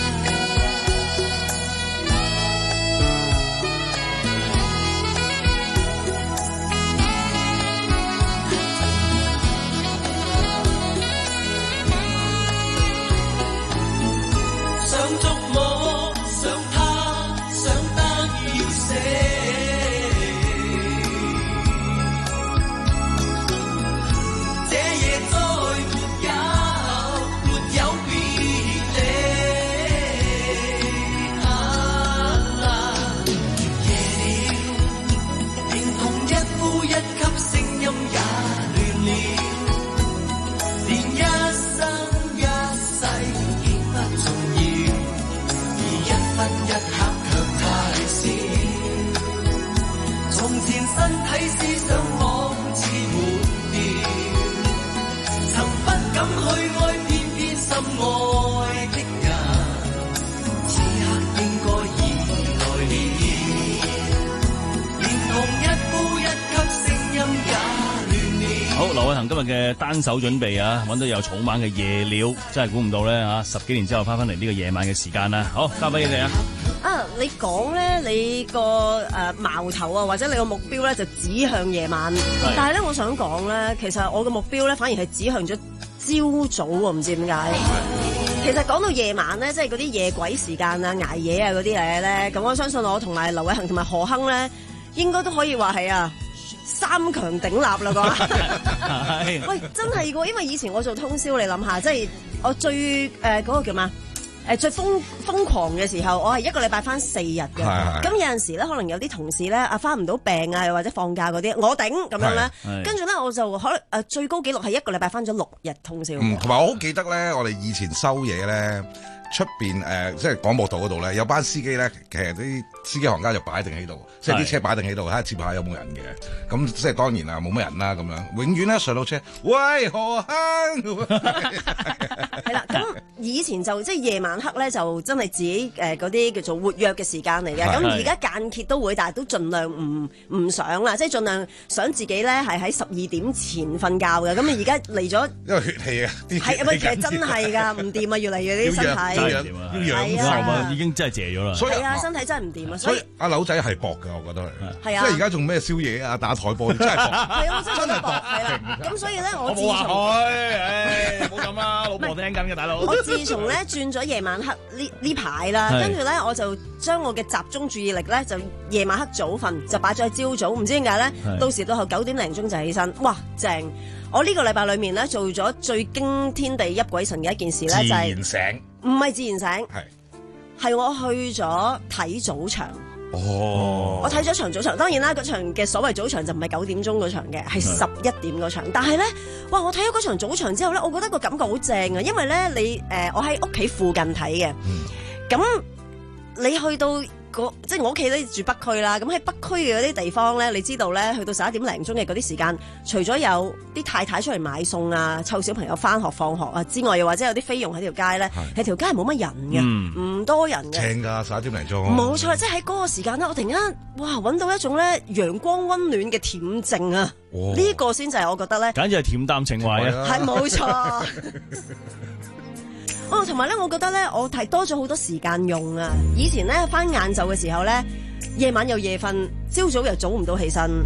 分一刻卻太少。從前身體思想仿似沒掉，曾不敢去愛，偏偏心愛的人，此刻應該已來了，連同一呼一吸聲音也亂了。 好，劉偉恒今日嘅單手準備啊，揾到有草蜢嘅夜鳥，真係估唔到咧嚇！十幾年之後翻返嚟呢個夜晚嘅時間啦，好交俾你哋啊！ 啊，你講咧，你個誒矛頭啊，或者你個目標咧，就指向夜晚。但係咧，我想講咧，其實我嘅目標咧，反而係指向咗朝早喎，唔知點解。其實講到夜晚咧，即係嗰啲夜鬼時間啊、捱夜啊嗰啲嘢咧，咁我相信我同埋劉偉恒同埋何鏗咧，應該都可以話係啊三強鼎立啦啩。喂，真係喎，因為以前我做通宵，你諗下，即係我最誒嗰、呃嗰個叫咩？誒最瘋瘋狂嘅時候，我係一個禮拜翻四日嘅。咁有陣時咧，可能有啲同事咧啊翻唔到病啊，又或者放假嗰啲，我頂咁樣咧。跟住咧，我就可能誒最高紀錄係一個禮拜翻咗六日通宵。 嗯，同埋我好記得咧，我哋以前收嘢咧，出邊誒即係廣播道嗰度咧，有班司機咧，其實啲司機行家就擺定喺度，即係啲車擺定喺度，睇下接下有冇人嘅。咁即係當然啦，冇乜人啦咁樣。永遠咧上到車，喂何鏗， 係啦。咁以前就即係夜晚黑咧，就真係自己誒嗰啲叫做活躍嘅時間嚟嘅。咁而家間歇都會，但係都盡量唔唔想啦，即係盡量想自己咧係喺十二點前瞓覺嘅。咁啊而家嚟咗， 因為血氣啊， 係喂，其實真係㗎，唔掂啊，越嚟越啲身體。 要養啊，已經真係謝咗啦。 係啊，身體真係唔掂啊。所以阿柳仔係搏㗎，我覺得係。 係啊。 即係而家仲咩宵夜啊，打台波真係搏。 係啊，真係搏。係啦。咁所以咧，我自從誒冇咁啦，老婆聽緊嘅大佬。 我自從咧轉咗夜晚黑呢呢排啦，跟住咧我就將我嘅集中注意力咧就夜晚黑早瞓，就擺咗喺朝早。唔知點解咧，到時到後九點零鐘就起身，哇正！我呢個禮拜裏面咧做咗最驚天地泣鬼神嘅一件事咧，就係自然醒， 唔係自然醒， 係係我去咗睇早場。 哦， 我睇咗場早場，當然啦，嗰場嘅所謂早場就唔係九點鐘嗰場嘅，係十一點嗰場。但係咧，哇！我睇咗嗰場早場之後咧，我覺得個感覺好正啊，因為咧你誒、呃，我喺屋企附近睇嘅，咁、嗯、你去到。即係我屋企咧住北區啦，咁喺北區嘅嗰啲地方咧，你知道咧，去到十一點零鐘嘅嗰啲時間，除咗有啲太太出嚟買餸啊、湊小朋友返學放學啊之外，又或者有啲菲傭喺條街咧，係條街係冇乜人嘅，唔、嗯、多人嘅。 正㗎，十一點零鐘。 冇錯，即係喺嗰個時間咧，我突然間哇揾到一種咧陽光溫暖嘅恬靜啊！呢、呢個先就係我覺得咧， 簡直係恬淡情懷啊！ 係冇錯。哦，同埋咧，我覺得咧，我係多咗好多時間用啊！以前咧返晏晝嘅時候咧，夜晚又夜瞓，朝早又早唔到起身。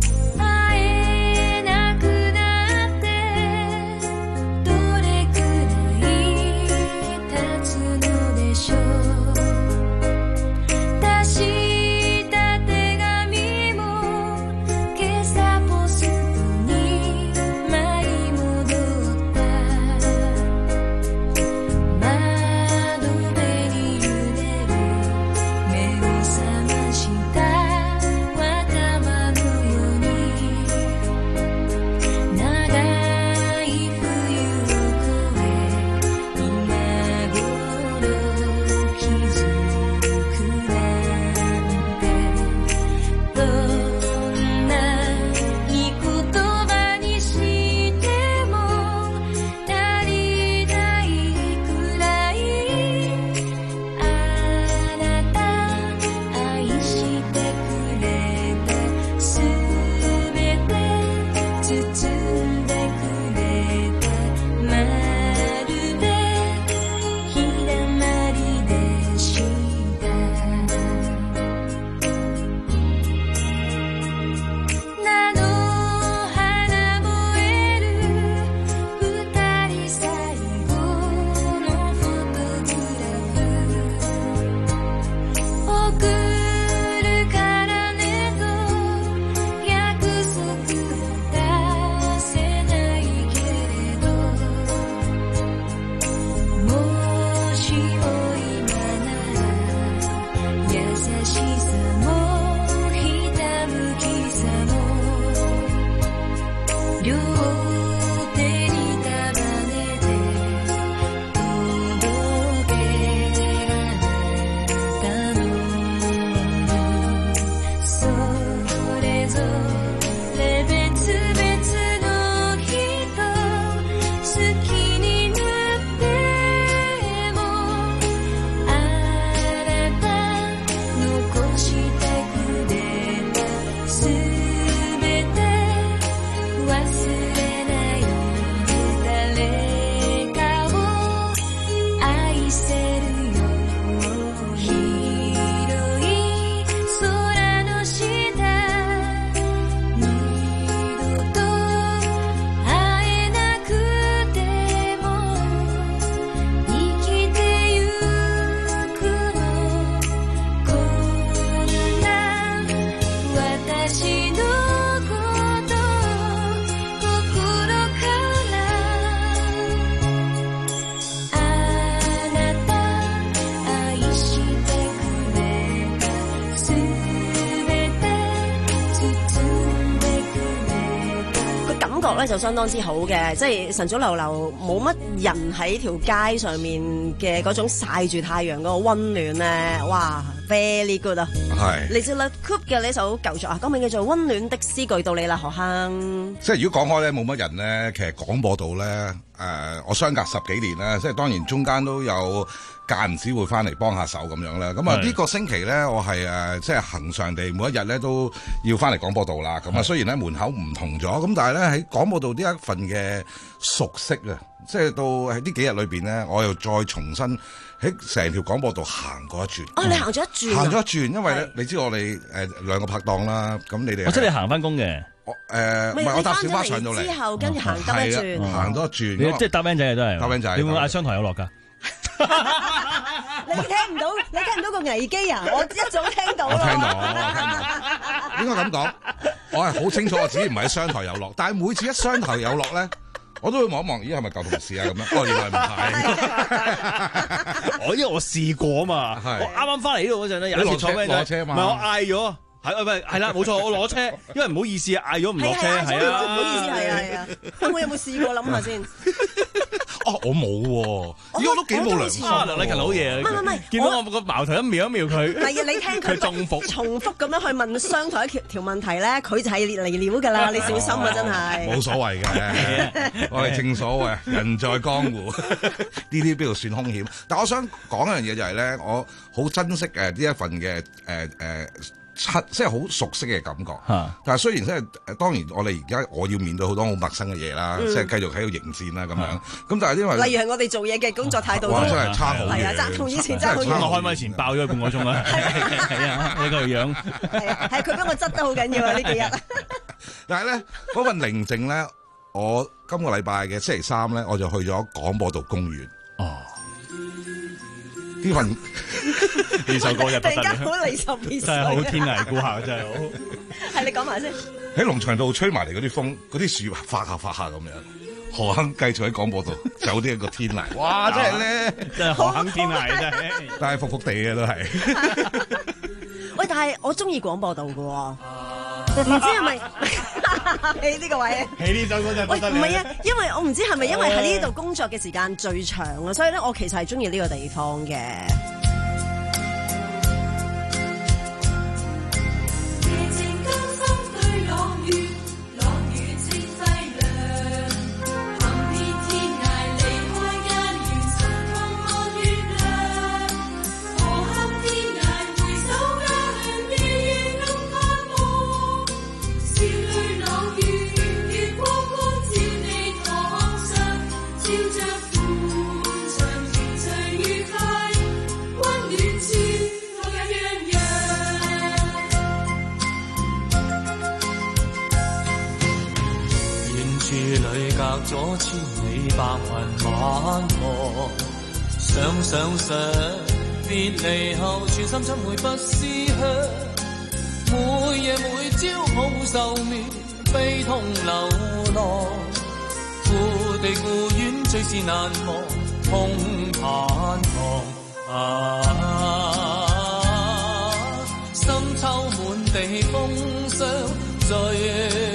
覺咧就相當之好嘅，即係晨早流流冇乜人喺條街上面嘅嗰種曬住太陽嗰個溫暖咧，哇 very good 啊！係嚟自 The Coop 嘅呢首舊作啊，歌名叫做《溫暖的詩句》到你啦，何坑。 即係如果講開咧，冇乜人咧，其實廣播道咧，誒、呃，我相隔十幾年咧，即係當然中間都有間唔時會翻嚟幫下手咁樣啦。咁啊呢個星期咧，我係誒、呃、即係恆常地每一日咧都要翻嚟廣播道啦。咁啊雖然咧門口唔同咗，咁但係咧喺廣播道呢一份嘅熟悉啊，即係到喺呢幾日裏邊咧，我又再重新喺成條廣播道行過一轉。 哦，你行咗一轉、啊？ 行咗一轉，因為咧你知我哋誒兩個拍檔啦，咁你哋我即係你行翻工嘅。 我誒唔係我搭小巴上到嚟之後，跟住行多一轉， 行多一轉。 你即係搭 van 仔都係搭 van 仔。 你會嗌商台有落㗎？ 你聽唔到？你聽唔到個危機啊！我一早聽到。 我聽到，我聽到。應該咁講，我係好清楚我自己唔係喺商台有落，但係每次一商台有落咧，我都會望一望，咦係咪舊同事啊咁樣？哦，原來唔係。 我因為我試過啊嘛，我啱啱翻嚟呢度嗰陣咧，有一次坐 van 仔， 攞車嘛， 唔係我嗌咗。係唔係係啦，冇錯，我攞車，因為唔好意思嗌咗唔落車，係啊， 唔好意思，係啊係啊，我有冇試過諗下先？ 哦，我冇喎，咦，我都幾冇良心啊， 梁禮勤老爺， 唔係唔係， 見到我個矛頭一瞄一瞄佢， 係啊，你聽佢重複重複咁樣去問商台一條問題咧，佢就係嚟料㗎啦，你小心啊，真係。 冇所謂嘅，我哋正所謂人在江湖，呢啲邊度算兇險？但我想講一樣嘢就係咧，我好珍惜誒呢一份嘅誒誒。七即係好熟悉嘅感覺，但係雖然即係當然我哋而家我要面對好多好陌生嘅嘢啦，嗯、即係繼續喺度迎戰啦咁樣。咁但係因為例如係我哋做嘢嘅工作態度， 哇真係差好遠， 係啊，爭同以前爭好遠。 我開咪前爆咗半個鐘啦，係啊，你個樣係啊，係佢俾我執得好緊要啊呢幾日。 但係咧嗰份寧靜咧，我今個禮拜嘅星期三咧，我就去咗廣播道公園。哦。呢份呢首歌又不得了， 好離愁別緒， 真係好天涯孤客，真係好。 係你講埋先。 喺農場道吹埋嚟嗰啲風，嗰啲樹發下發下咁樣。何鏗繼續喺廣播道走呢一個天涯，哇！真係咧， 真係何鏗天涯真係。 但係服服地嘅都係。 喂，但係我中意廣播道嘅喎。唔知係咪喺呢個位？ 喺呢首歌就喂，唔係啊，因為我唔知係咪因為喺呢度工作嘅時間最長啊，所以咧我其實係中意呢個地方嘅。 隔咗千里白雲晚霧，想想想，別離後全心怎會不思鄉？每夜每朝好愁眠，悲痛流浪，故地故園最是難忘，空盼望啊！深秋滿地風霜，最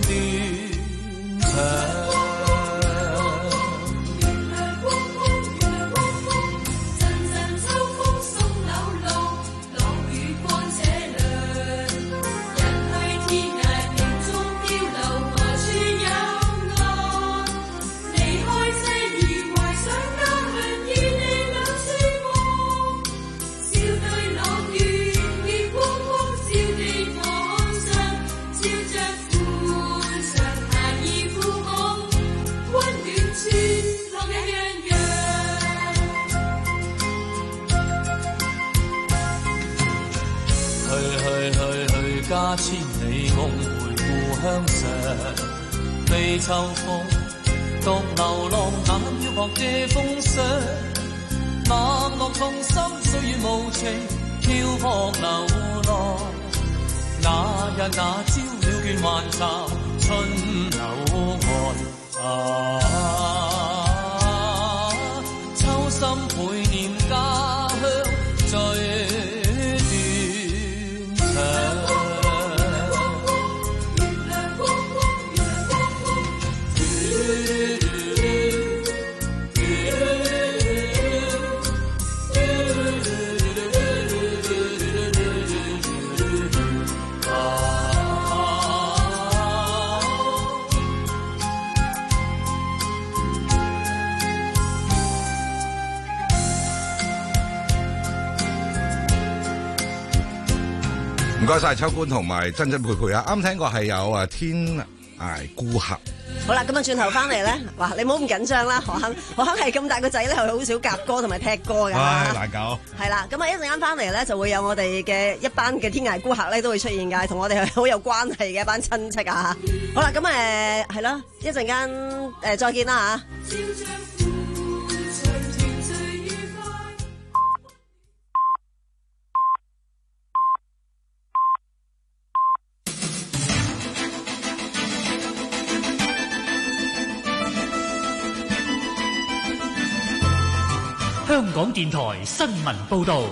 家千里夢回故鄉上，悲秋風，獨流浪那漂泊借風霜，冷漠痛心歲月無情，漂泊流浪。那日那朝了倦還巢，春柳岸啊，秋心倍念家鄉最短長。 唔該晒秋官同埋珍珍佩佩啊！啱聽過係有啊天涯孤客。 好啦，咁啊轉頭翻嚟咧，哇！你唔好咁緊張啦，何鏗何鏗係咁大個仔咧，係好少夾歌同埋踢歌㗎。 唉，難搞。 係啦，咁啊一陣間翻嚟咧，就會有我哋嘅一班嘅天涯孤客咧，都會出現㗎，同我哋係好有關係嘅一班親戚啊！好啦，咁誒係咯，一陣間誒再見啦嚇。 香港電台新聞報道，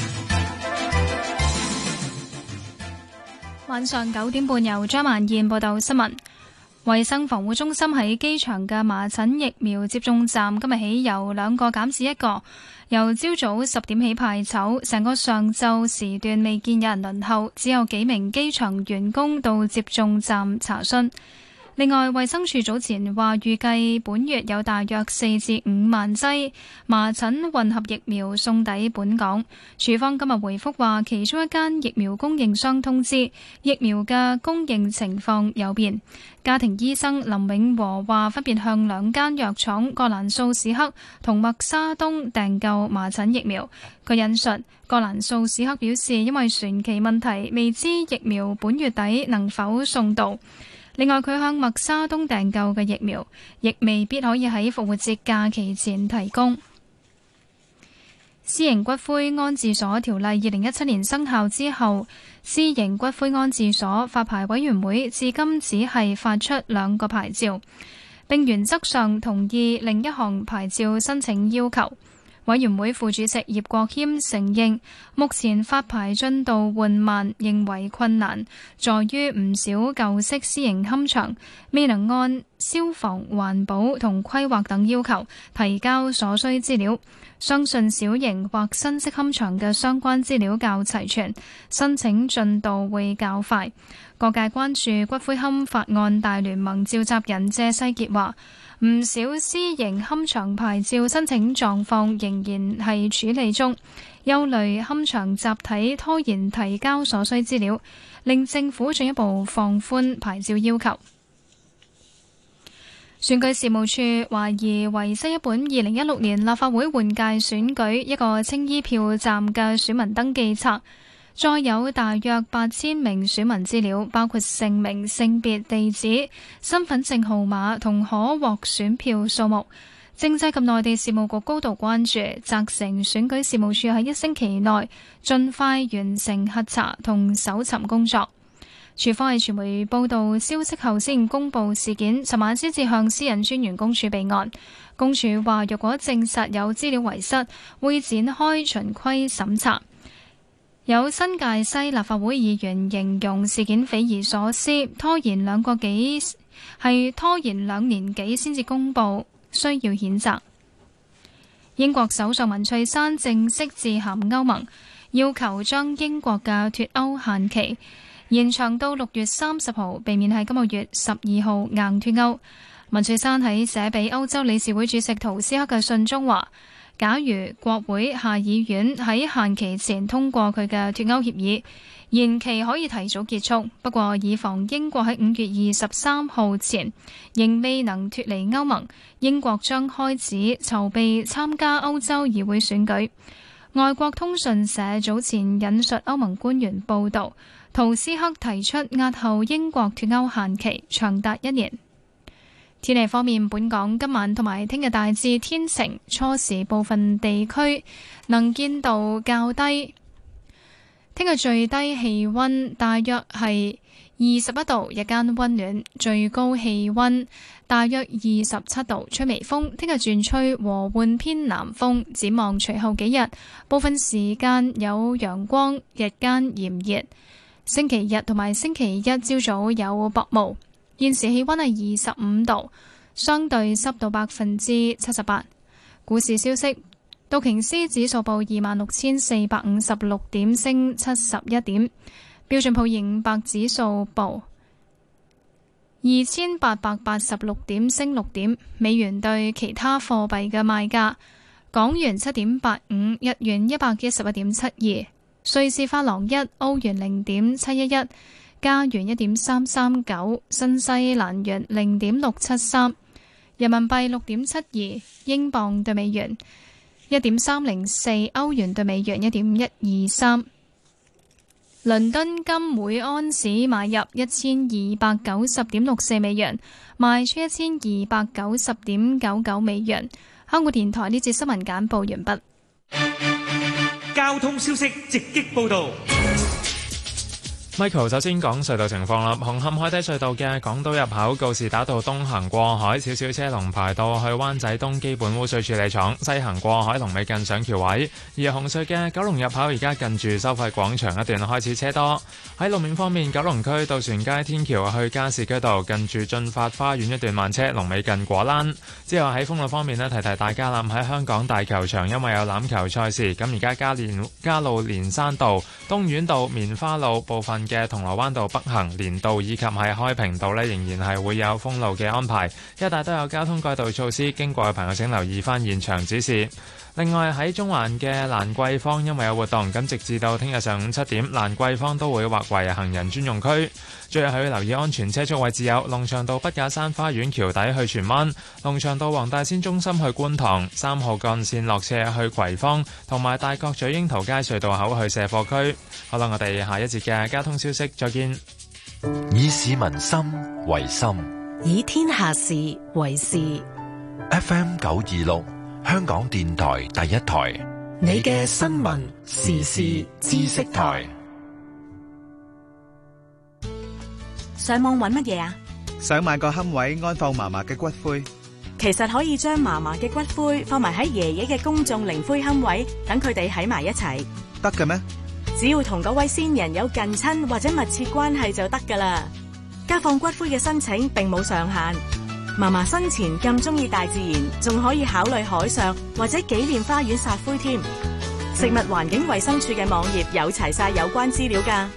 晚上九點半由張萬燕報道新聞。衛生防護中心喺機場嘅麻疹疫苗接種站今日起由兩個減至一個，由朝早十點起排籌，成個上晝時段未見有人輪候，只有幾名機場員工到接種站查詢。另外，衛生署早前話預計本月有大約四至五萬劑麻疹混合疫苗送抵本港。署方今日回覆話，其中一間疫苗供應商通知疫苗嘅供應情況有變。家庭醫生林永和話，分別向兩間藥廠葛蘭素史克同默沙東訂購麻疹疫苗。佢引述葛蘭素史克表示，因為船期問題，未知疫苗本月底能否送到。另外，佢向默沙東訂購嘅疫苗，亦未必可以喺復活節假期前提供。私營骨灰安置所條例二零一七年生效之後，私營骨灰安置所發牌委員會至今只係發出兩個牌照，並原則上同意另一項牌照申請要求。委員會副主席葉國謙承認，目前發牌進度緩慢，認為困難在於唔少舊式私營龕場未能按消防、環保同規劃等要求提交所需資料。相信小型或新式龕場嘅相關資料較齊全，申請進度會較快。各界關注骨灰龕法案大聯盟召集人謝世傑話，唔少私營龕場牌照申請狀況仍然係處理中，憂慮龕場集體拖延提交所需資料，令政府進一步放寬牌照要求。選舉事務處懷疑遺失一本二零一六年立法會換屆選舉一個青衣票站嘅選民登記冊，載有大約八千名選民資料，包括姓名、性別、地址、身份證號碼同可獲選票數目。政制及內地事務局高度關注，責成選舉事務處喺一星期內盡快完成核查同搜尋工作。署方喺傳媒報道消息後先公佈事件，尋晚先至向私隱專員公署備案。公署話，若果證實有資料遺失，會展開循規審查。有新界西立法會議員形容事件匪夷所思，拖延兩個幾係拖延兩年幾先至公佈，需要譴責。英國首相文翠珊正式致函歐盟，要求將英國嘅脱歐限期延長到六月三十號，避免喺今個月十二號硬脱歐。文翠珊喺寫俾歐洲理事會主席圖斯克嘅信中話，假如國會下議院喺限期前通過佢嘅脱歐協議，延期可以提早結束。不過，以防英國喺五月二十三號前仍未能脱離歐盟，英國將開始籌備參加歐洲議會選舉。外國通訊社早前引述歐盟官員報導，圖斯克提出押後英國脱歐限期長達一年。天氣方面，本港今晚同埋聽日大致天晴，初時部分地區能見度較低。聽日最低氣溫大約係二十一度，日間溫暖，最高氣溫大約二十七度，吹微風。聽日轉吹和緩偏南風。展望隨後幾日，部分時間有陽光，日間炎熱。星期日同埋星期一朝早有薄霧。現時氣溫係二十五度，相對濕度百分之七十八。股市消息，道瓊斯指數報二萬六千四百五十六點，升七十一點。標準普爾五百指數報二千八百八十六點，升六點。美元對其他貨幣嘅賣價，港元七點八五，日元一百一十一點七二。 瑞士法郎一，歐元零點七一一，加元一點三三九，新西蘭元零點六七三，人民幣六點七二，英鎊對美元一點三零四，歐元對美元一點一二三。倫敦金每安士買入一千二百九十點六四美元，賣出一千二百九十點九九美元。香港電台呢節新聞簡報完畢。 交通消息直擊報道。 Michael 首先講隧道情況啦。紅磡海底隧道嘅港島入口告士打道東行過海，少少車龍排到去灣仔東基本污水處理廠；西行過海龍尾近上橋位。而紅隧嘅九龍入口而家近住收費廣場一段開始車多。喺路面方面，九龍區渡船街天橋去加士居道近住進發花園一段慢車，龍尾近果欄。之後喺封路方面呢，提提大家啦，喺香港大球場因為有欖球賽事，咁而家加連加路連山道、東院道、棉花路部分嘅銅鑼灣道北行、連道以及係開平道呢，仍然係會有封路嘅安排，一帶都有交通改道措施，經過嘅朋友請留意翻現場指示。另外喺中環嘅蘭桂坊因為有活動，咁直至到聽日上午七點，蘭桂坊都會劃為行人專用區。最後要留意安全車速位置有龍翔道筆架山花園橋底去荃灣、龍翔道黃大仙中心去觀塘、三號幹線落斜去葵芳，同埋大角咀櫻桃街隧道口去社貨區。好啦，我哋下一節嘅交通消息再見。 以市民心為心， 以天下事為事。 F M 九二六香港電台第一台， 你嘅新聞時事知識台。 上網揾乜嘢啊？ 想買個龕位安放嫲嫲嘅骨灰。 其實可以將嫲嫲嘅骨灰放埋喺爺爺嘅公眾靈灰龕位，等佢哋喺埋一齊。 得嘅咩？ 只要同嗰位先人有近親或者密切關係就得噶啦。家放骨灰嘅申請並冇上限。嫲嫲生前咁中意大自然，仲可以考慮海上或者紀念花園撒灰添。食物環境衛生署嘅網頁有齊晒有關資料噶。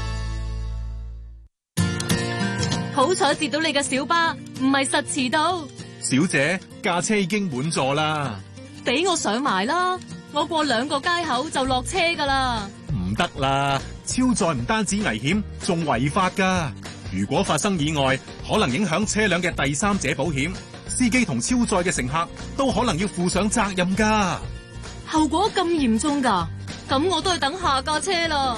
好彩接到你嘅小巴，唔係實遲到。 小姐，架車已經滿座啦。 俾我上埋啦，我過兩個街口就落車噶啦。 唔得啦，超載唔單止危險，仲違法噶。如果發生意外，可能影響車輛嘅第三者保險，司機同超載嘅乘客都可能要負上責任噶。 後果咁嚴重噶，咁我都係等下架車啦。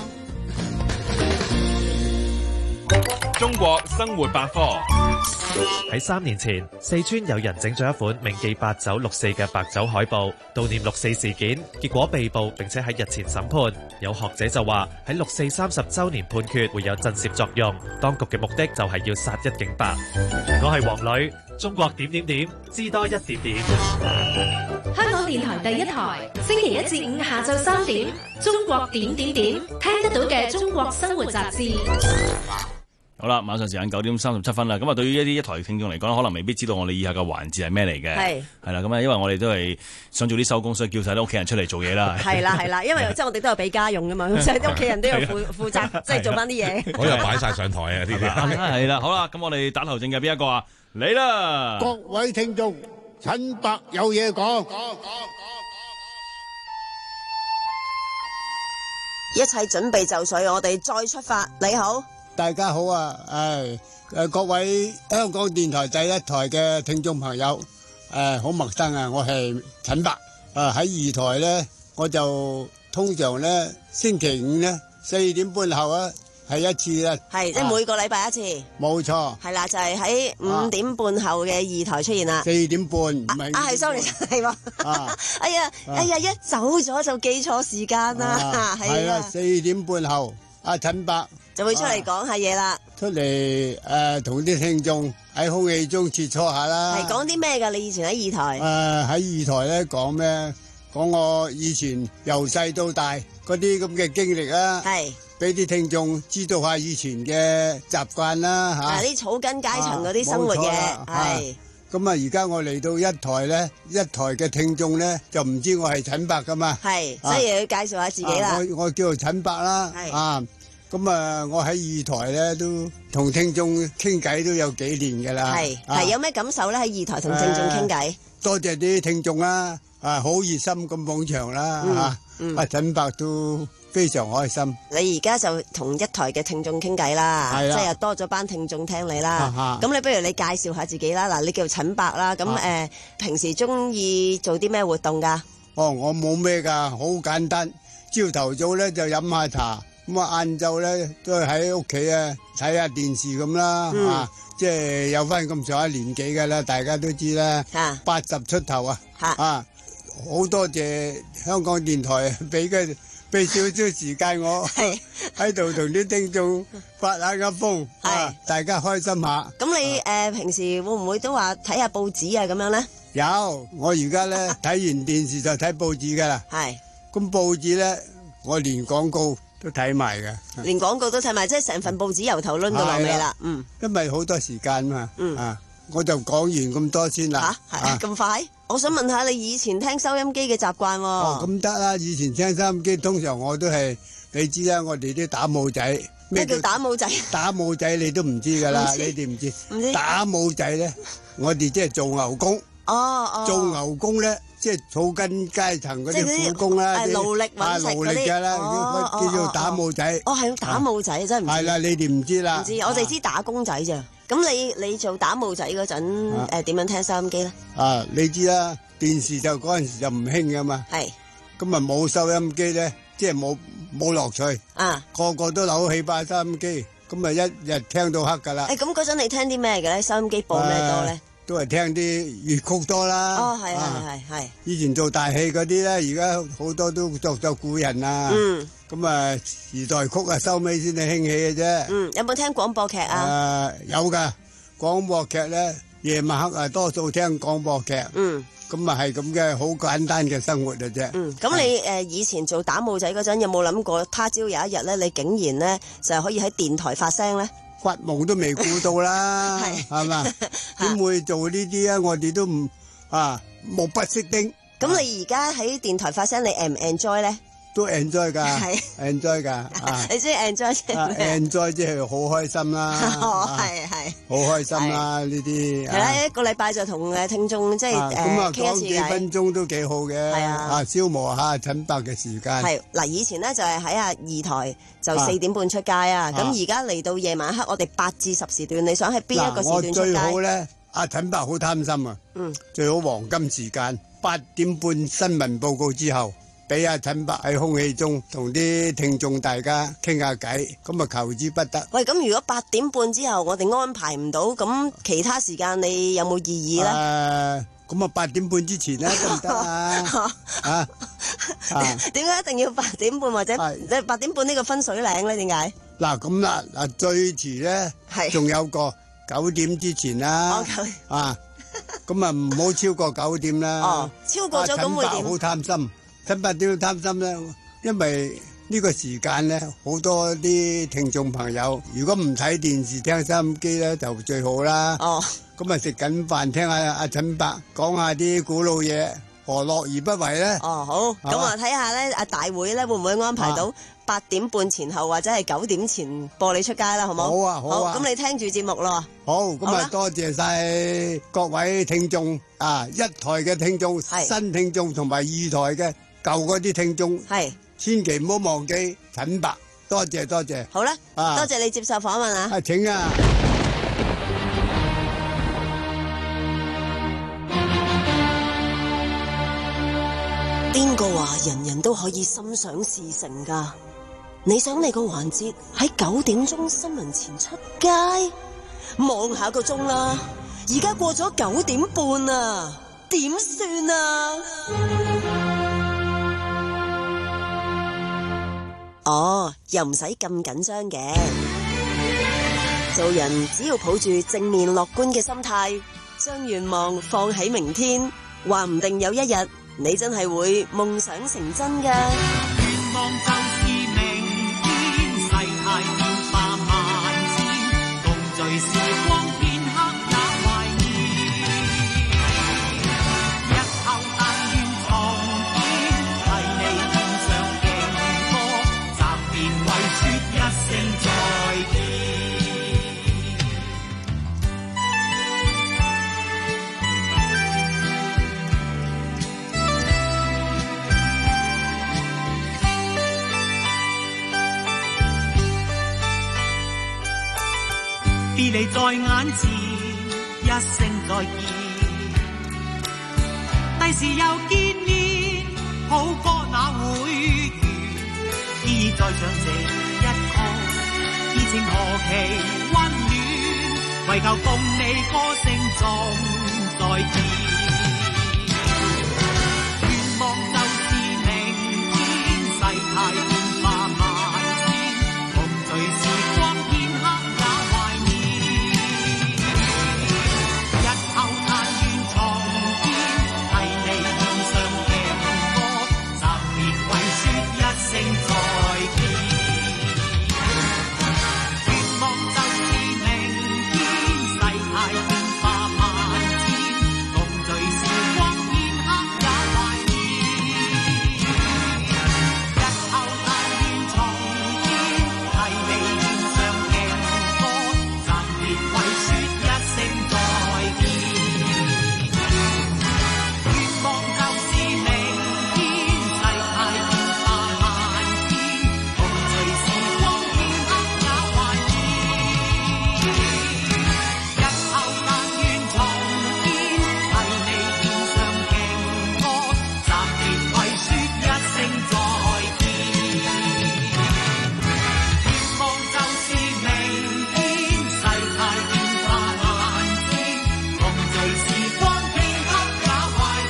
中國生活百科。 喺三年前，四川有人整咗一款銘記八九六四嘅白酒海報，悼念六四事件，結果被捕，並且喺日前審判。有學者就話喺六四三十週年判決會有震懾作用，當局嘅目的就係要殺一儆百。我係黃磊，中國點點點，知多一點點。 香港電台第一台，星期一至五下晝三點，中國點點點，聽得到嘅中國生活雜誌。 好啦，晚上時間九點三十七分啦。咁啊，對於一啲一台聽眾嚟講，可能未必知道我哋以下嘅環節係咩嚟嘅。係係啦，咁啊，因為我哋都係想早啲收工，所以叫晒啲屋企人出嚟做嘢啦。係啦係啦，因為即係我哋都有俾家用噶嘛，所以啲屋企人都要負負責，即係做翻啲嘢。我又擺晒上台啊！呢啲係啦，好啦，咁我哋打頭陣嘅邊一個啊？嚟啦！ 各位聽眾，陳伯有嘢講。 一切準備就緒，我哋再出發。你好。 大家好啊！誒誒，各位香港電台第一台嘅聽眾朋友，誒好陌生啊！我係陳伯，誒喺二台咧，我就通常咧星期五咧四點半後啊係一次啊，係即係每個禮拜一次，冇錯，係啦，就係喺五點半後嘅二台出現啦。四點半唔係啊，係 sorry 係喎，哎呀哎呀，一走咗就記錯時間啦，係啦，四點半後，阿陳伯就會出嚟講下嘢啦，出嚟誒同啲聽眾喺空氣中切磋下啦。係講啲咩㗎？你以前喺二台？誒喺二台咧講咩？講我以前由細到大嗰啲咁嘅經歷啦。係俾啲聽眾知道下以前嘅習慣啦嚇。啊！啲草根階層嗰啲生活嘅係。咁啊！而家我嚟到一台咧，一台嘅聽眾咧就唔知我係陳伯㗎嘛。係，所以要介紹下自己啦。我我叫做陳伯啦。係啊。咁啊，我喺二台咧都同聽眾傾偈都有幾年噶啦。係係有咩感受咧？喺二台同聽眾傾偈，多謝啲聽眾啦，啊好熱心咁捧場啦阿陳伯都非常開心。 你而家就同一台嘅聽眾傾偈啦，即係又多咗班聽眾聽你啦。咁你不如你介紹下自己啦。嗱，你叫陳伯啦，咁誒平時中意做啲咩活動㗎？ 哦，我冇咩㗎，好簡單。朝頭早咧就飲下茶，咁啊晏晝咧都係喺屋企啊睇下電視咁啦，啊即係有翻咁上下年紀㗎啦，大家都知啦，八十出頭啊，啊好多謝香港電台俾嘅俾少少時間我喺度同啲聽眾發下個風，啊大家開心下。 咁你誒平時會唔會都話睇下報紙啊咁樣咧？ 有，我而家咧睇完電視就睇報紙㗎啦。係。咁報紙咧，我連廣告都睇埋㗎。 連廣告都睇埋，即係成份報紙由頭攆到落尾啦。嗯， 因為好多時間嘛。嗯啊，我就講完咁多先啦。 嚇，係咁快？我想問下你以前聽收音機嘅習慣喎。 哦，咁得啦。以前聽收音機，通常我都係你知啦，我哋啲打舞仔。 咩叫打舞仔？ 打舞仔你都唔知㗎啦，你哋唔知。唔知。打舞仔咧，我哋即係做牛工。哦哦。做牛工咧。即係草根階層嗰啲苦工啦， 啲勞力揾食嗰啲， 啦，叫做打舞仔。 哦，係打舞仔真係唔知。 係啦，你哋唔知啦。 唔知，我哋知打工仔咋。咁你你做打舞仔嗰陣，誒點樣聽收音機咧？啊， 你知啦，電視就嗰陣時就唔興噶嘛。係。咁啊冇收音機咧，即係冇冇樂趣。啊。個個都扭起把收音機，咁啊一日聽到黑㗎啦。 誒，咁嗰陣你聽啲咩嘅咧？收音機播咩多咧？ 都係聽啲粵曲多啦。 哦，係係係係。 以前做大戲嗰啲咧，而家好多都作作古人啊。嗯。咁啊，時代曲啊，收尾先係興起嘅啫。 嗯，有冇聽廣播劇啊？ 誒，有㗎。廣播劇咧，夜晚黑啊，多數聽廣播劇。嗯。咁啊，係咁嘅，好簡單嘅生活嘅啫。 嗯。咁你誒以前做打舞仔嗰陣，有冇諗過他朝有一日咧，你竟然咧就係可以喺電台發聲咧？ 發夢都未估到啦，係嘛？點會做呢啲啊？我哋都唔啊目不識丁。 咁你而家喺電台發聲，你 en 唔 enjoy 咧？ 都 enjoy 噶，enjoy 噶。 你知 enjoy 即係咩？enjoy 即係好開心啦。 哦，係係。 好開心啦！呢啲係啦，一個禮拜就同誒聽眾即係誒傾一次偈。 幾分鐘都幾好嘅。係啊，啊消磨下陳伯嘅時間。 係嗱，以前咧就係喺啊二台就四點半出街啊，咁而家嚟到夜晚黑，我哋八至十時段，你想喺邊一個時段出街？ 我最好咧，阿陳伯好貪心啊。嗯。最好黃金時間八點半新聞報告之後。俾阿陳伯喺空氣中同啲聽眾大家傾下偈，咁啊求之不得。 喂，咁如果八點半之後我哋安排唔到，咁其他時間你有冇異議咧？ 誒，咁啊八點半之前咧得唔得啊？啊？ 點解一定要八點半或者你八點半呢個分水嶺咧？點解？ 嗱咁啦，嗱最遲咧，仲有個九點之前啦。啊，咁啊唔好超過九點啦。 哦，超過咗咁會點？ 陳伯好貪心。陳伯點擔心咧？因為呢個時間咧，好多啲聽眾朋友，如果唔睇電視聽收音機咧，就最好啦。哦，咁啊食緊飯聽下阿陳伯講下啲古老嘢，何樂而不為咧？ 哦，好，咁啊睇下咧，阿大會咧會唔會安排到八點半前後或者係九點前播你出街啦？好冇？ 好啊，好啊。 咁你聽住節目咯。 好，咁啊多謝晒各位聽眾啊，一台嘅聽眾、新聽眾同埋二台嘅。舊嗰啲聽眾係，千祈唔好忘記陳伯，多謝多謝。 好啦，多謝你接受訪問啊！ 啊，請啊！ 邊個話人人都可以心想事成㗎？你想你個環節喺九點鐘新聞前出街？望下個鐘啦，而家過咗九點半啦，點算啊？哦，又唔使咁緊張嘅。做人只要抱住正面樂觀嘅心態，將願望放喺明天，話唔定有一日你真係會夢想成真㗎。願望就是明天，世態變化萬千，共聚時光片刻也懷念。日後但願重見，替你獻上勁歌，暫別為說一聲再見。 別離在眼前，一聲再見。第時又見面，好歌哪會完？依依再唱這一曲，熱情何其溫暖，為求共你歌聲中再見。願望就是明天，世態變化萬千，共聚時光片刻也懷念。日後但願重見，替你獻上情歌，暫別為說一聲再見。願望就是明天，世態變化萬千，共聚時光片刻也懷念。日後但願重見，替你獻上情歌，暫別為說一聲再見。願望就是明天，世態變化萬千，共聚時光片刻也懷念。日後但願重見，替你獻上情歌，暫別為說一聲再見。願望就是明天，世態變化萬千，共聚時光片刻也懷念。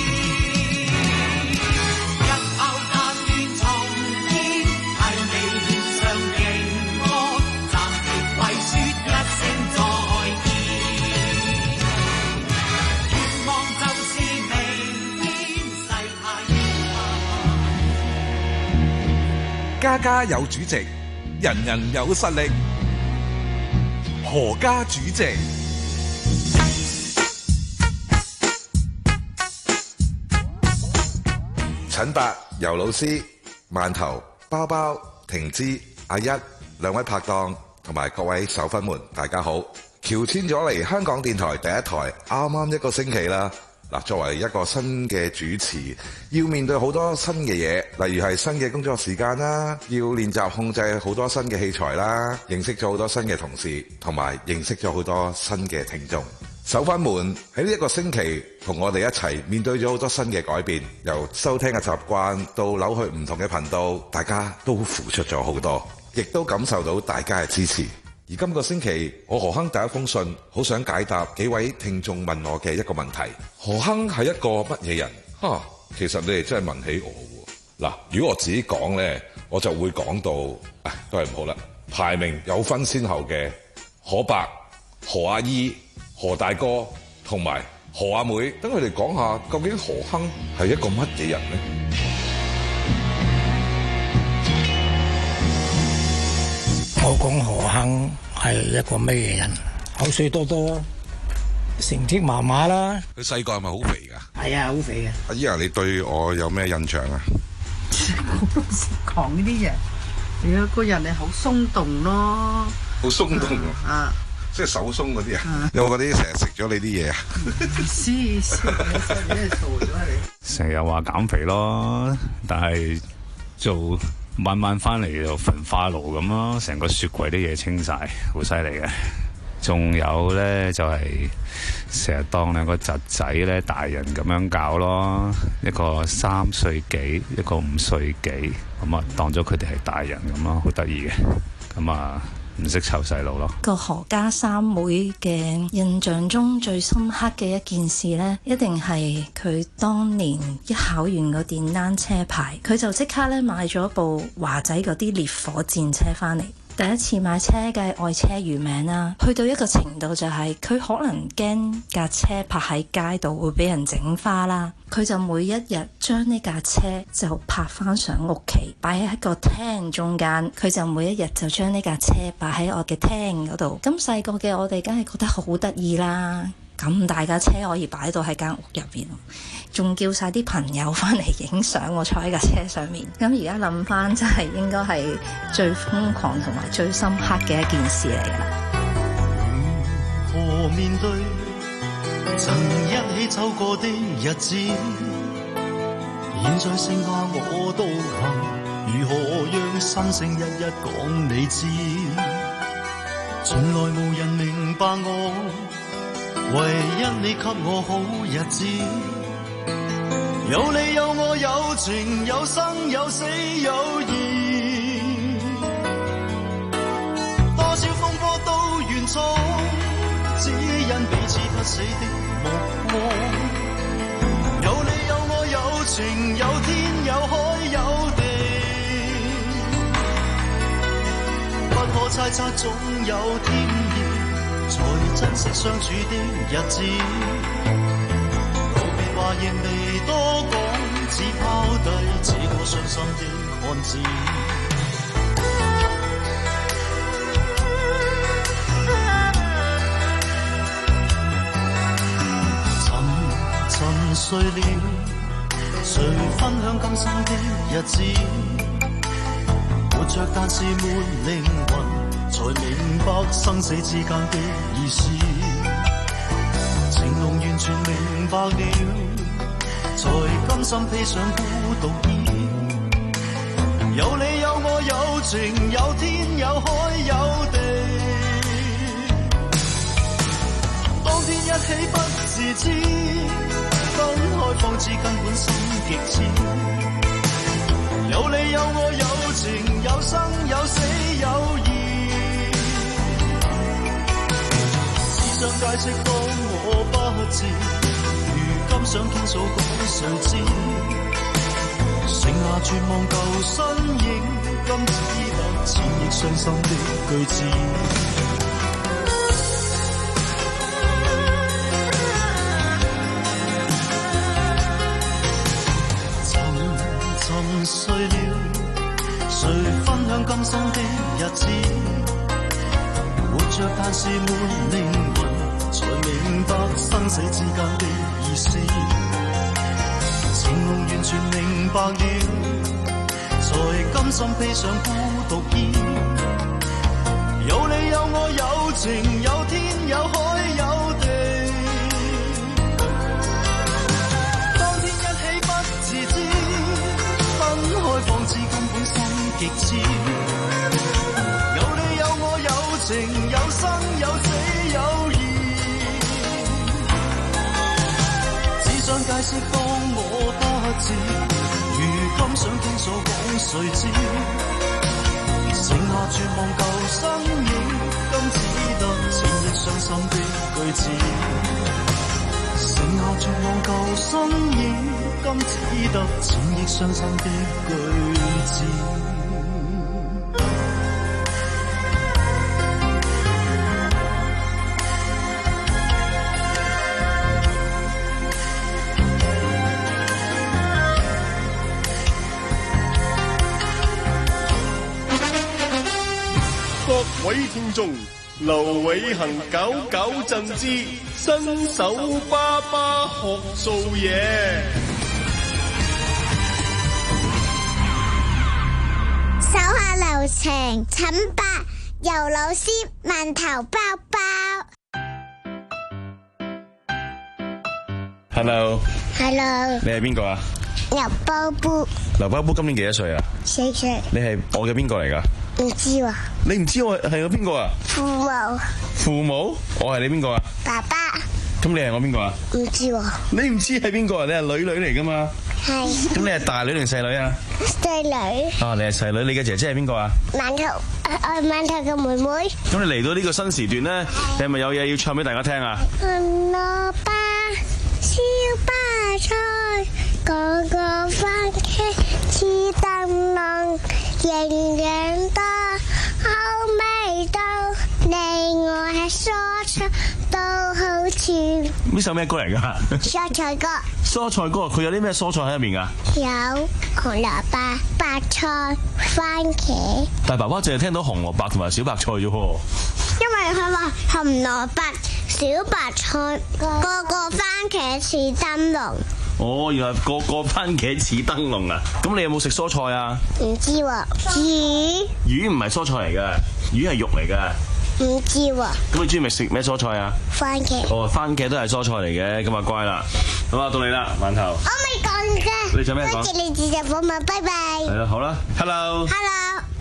日後但願重見，替你獻上情歌，暫別為說一聲再見。願望就是明天，世態變化。 家家有主席，人人有實力。何家主席？陳伯、尤老師、饅頭、包包、婷芝、阿一兩位拍檔同埋各位手分們，大家好！喬遷咗嚟香港電台第一台，啱啱一個星期啦。嗱，作為一個新嘅主持，要面對好多新嘅嘢，例如係新嘅工作時間啦，要練習控制好多新嘅器材啦，認識咗好多新嘅同事，同埋認識咗好多新嘅聽眾。手分們喺呢一個星期同我哋一齊面對咗好多新嘅改變，由收聽嘅習慣到扭去唔同嘅頻道，大家都付出咗好多，亦都感受到大家嘅支持。而今個星期，我何亨第一封信，好想解答幾位聽眾問我嘅一個問題：何亨係一個乜嘢人？哈，其實你哋真係問起我喎。嗱，如果我自己講呢，我就會講到，唉，都係唔好啦。排名有分先後嘅何伯、何阿姨、何大哥同埋何阿妹，等佢哋講下究竟何亨係一個乜嘢人呢？ 我講何亨係一個咩嘢人？口水多多，成績麻麻啦。 佢細個係咪好肥㗎？ 係啊，好肥嘅。 阿姨啊，你對我有咩印象啊？ 好老實講呢啲嘢，你個人係好鬆動咯。 好鬆動啊！ 啊， 即係手鬆嗰啲啊？有冇嗰啲成日食咗你啲嘢啊？ 黐線，你真係傻咗你！ 成日話減肥咯，但係做。晚晚翻嚟就焚化爐咁咯，成個雪櫃啲嘢清晒，好犀利嘅。仲有咧就係成日當兩個侄仔咧大人咁樣搞咯，一個三歲幾，一個五歲幾，咁啊當咗佢哋係大人咁咯，好得意嘅。咁啊唔識湊細路咯。 個何家三妹嘅印象中最深刻嘅一件事呢，一定係佢當年一考完個電單車牌，佢就即刻咧買咗部華仔嗰啲烈火戰車翻嚟。第一次買車嘅愛車如命啦，去到一個程度就係佢可能驚架車泊喺街度會俾人整花啦，佢就每一日將呢架車就泊翻上屋企，擺喺一個廳中間，佢就每一日就將呢架車擺喺我嘅廳嗰度。咁細個嘅我哋梗係覺得好得意啦，咁大架車可以擺到喺間屋入邊，仲叫晒啲朋友翻嚟影相，我坐喺架車上面。咁而家諗翻，真係應該係最瘋狂同埋最深刻嘅一件事嚟㗎。 如何面對曾一起走過的日子？現在剩下我獨行，如何讓心聲一一講你知？ 從來無人明白我，唯因你給我好日子。有你有我有情有生有死有義，多少風波都願闖，只因彼此不死的目光。有你有我有情有天有海有地，不可猜測總有天意，才珍惜相處的日子。話亦未多講，只拋低這個傷心的漢子。沉沉睡了，誰分享今生的日子？活着但是沒靈魂，才明白生死之間的意思。情濃完全明白了，才甘心披上孤獨衣。有你有我有情有天有海有地，當天一起不自知，分開方知根本心極痴。有你有我有情有生有死有義，只想解釋當我不知，如今想傾訴講誰知？剩下絕望舊身影，今只得千億傷心的句子。沉沉睡了，誰分享今生的日子？活着但是沒靈魂，才明白生死之間的意思。情濃完全明白了，才甘心披上孤獨衣。有你有我有情有天有海有地，當天一起不自知，分開方知根本心極痴。有你有我有情有生有死有義，只想解釋當我不知，如今想傾訴講誰知？剩下絕望舊身影，今只得千億傷心的句子。剩下絕望舊身影，今只得千億傷心的句子。 各位聽眾，劉偉恒搞搞震之新手爸爸學做嘢。 手下留情，陳伯游老師饅頭包包。 Hello。 Hello。 你係邊個啊？ 劉包布。 劉包布今年幾多歲啊？ 四歲。 你係我嘅邊個嚟㗎？ 唔知喎。 你唔知我係我邊個啊？ 父母。 父母？我係你邊個啊？ 爸爸。 咁你係我邊個啊？ 唔知喎。 你唔知係邊個啊？你係女女嚟㗎嘛？ 係。 咁你係大女定細女啊？ 細女。 啊，你係細女，你嘅姐姐係邊個啊？ 饅頭，我饅頭嘅妹妹。 咁你嚟到呢個新時段咧，你係咪有嘢要唱俾大家聽啊？ 紅蘿蔔、小白菜，個個番茄似燈籠，營養多，好味道，你我係蔬菜都好似。 呢首咩歌嚟㗎？ 蔬菜歌。 蔬菜歌，佢有啲咩蔬菜喺入面㗎？ 有紅蘿蔔、白菜、番茄。 但係爸爸淨係聽到紅蘿蔔同埋小白菜啫喎。 因為佢話紅蘿蔔、小白菜，個個番茄似燈籠。 哦，原來個個番茄似燈籠啊！咁你有冇食蔬菜啊？ 唔知喎。魚？ 魚唔係蔬菜嚟㗎，魚係肉嚟㗎。 唔知喎。 咁你中意咪食咩蔬菜啊？ 番茄。 哦，番茄都係蔬菜嚟嘅，咁啊乖啦。好啊，到你啦，饅頭。 我未講啫。 你做咩講？ 多謝你自入訪問，拜拜。 係啦，好啦 ，Hello。 Hello。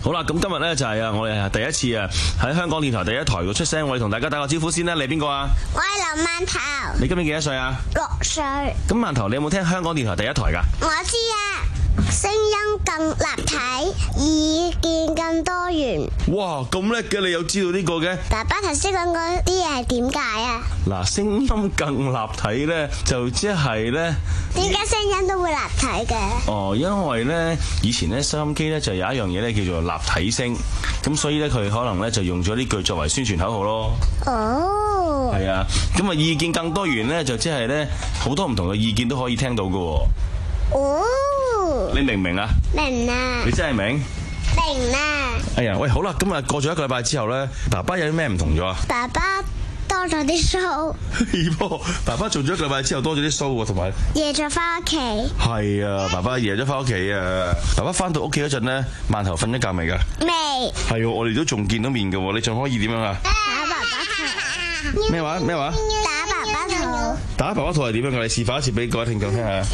好啦，咁今日咧就係啊，我哋係第一次啊喺香港電台第一台度出聲，我哋同大家打個招呼先啦。你係邊個啊？ 我係林饅頭。 你今年幾多歲啊？ 六歲。 咁饅頭，你有冇聽香港電台第一台㗎？ 我知啊，聲音更立體，意見更多元。 哇，咁叻嘅，你有知道呢個嘅？ 爸爸頭先講嗰啲嘢係點解啊？ 嗱，聲音更立體咧，就即係咧。 點解聲音都會立體嘅？ 哦，因為咧以前咧收音機咧就有一樣嘢咧叫做立體聲，咁所以咧佢可能咧就用咗呢句作為宣傳口號咯。 哦。 係啊，咁啊意見更多元咧，就即係咧好多唔同嘅意見都可以聽到㗎。 哦。 你明唔明啊？ 明啊。 你真係明？ 明啊。 哎呀，喂，好啦，咁啊過咗一個禮拜之後咧，爸爸有啲咩唔同咗啊？ 爸爸多咗啲鬚。 係噃，爸爸做咗一個禮拜之後多咗啲鬚喎，同埋夜咗翻屋企。 係啊，爸爸夜咗翻屋企啊！爸爸翻到屋企嗰陣咧，饅頭瞓咗覺未㗎？ 未。 係喎，我哋都仲見到面㗎喎，你仲可以點樣啊？ 打爸爸頭。 咩話？咩話？ 打爸爸頭。 打爸爸頭係點樣㗎？你示範一次俾各位聽眾聽下。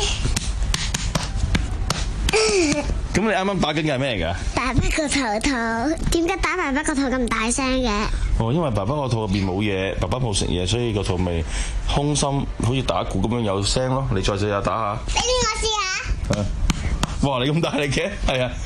咁你啱啱打緊嘅係咩嚟㗎？ 爸爸個頭頭，點解打爸爸個肚咁大聲嘅？ 哦，因為爸爸個肚入邊冇嘢，爸爸冇食嘢，所以個肚咪空心，好似打鼓咁樣有聲咯。你再試下打下。 俾我試下。 哇！你咁大力嘅，係啊。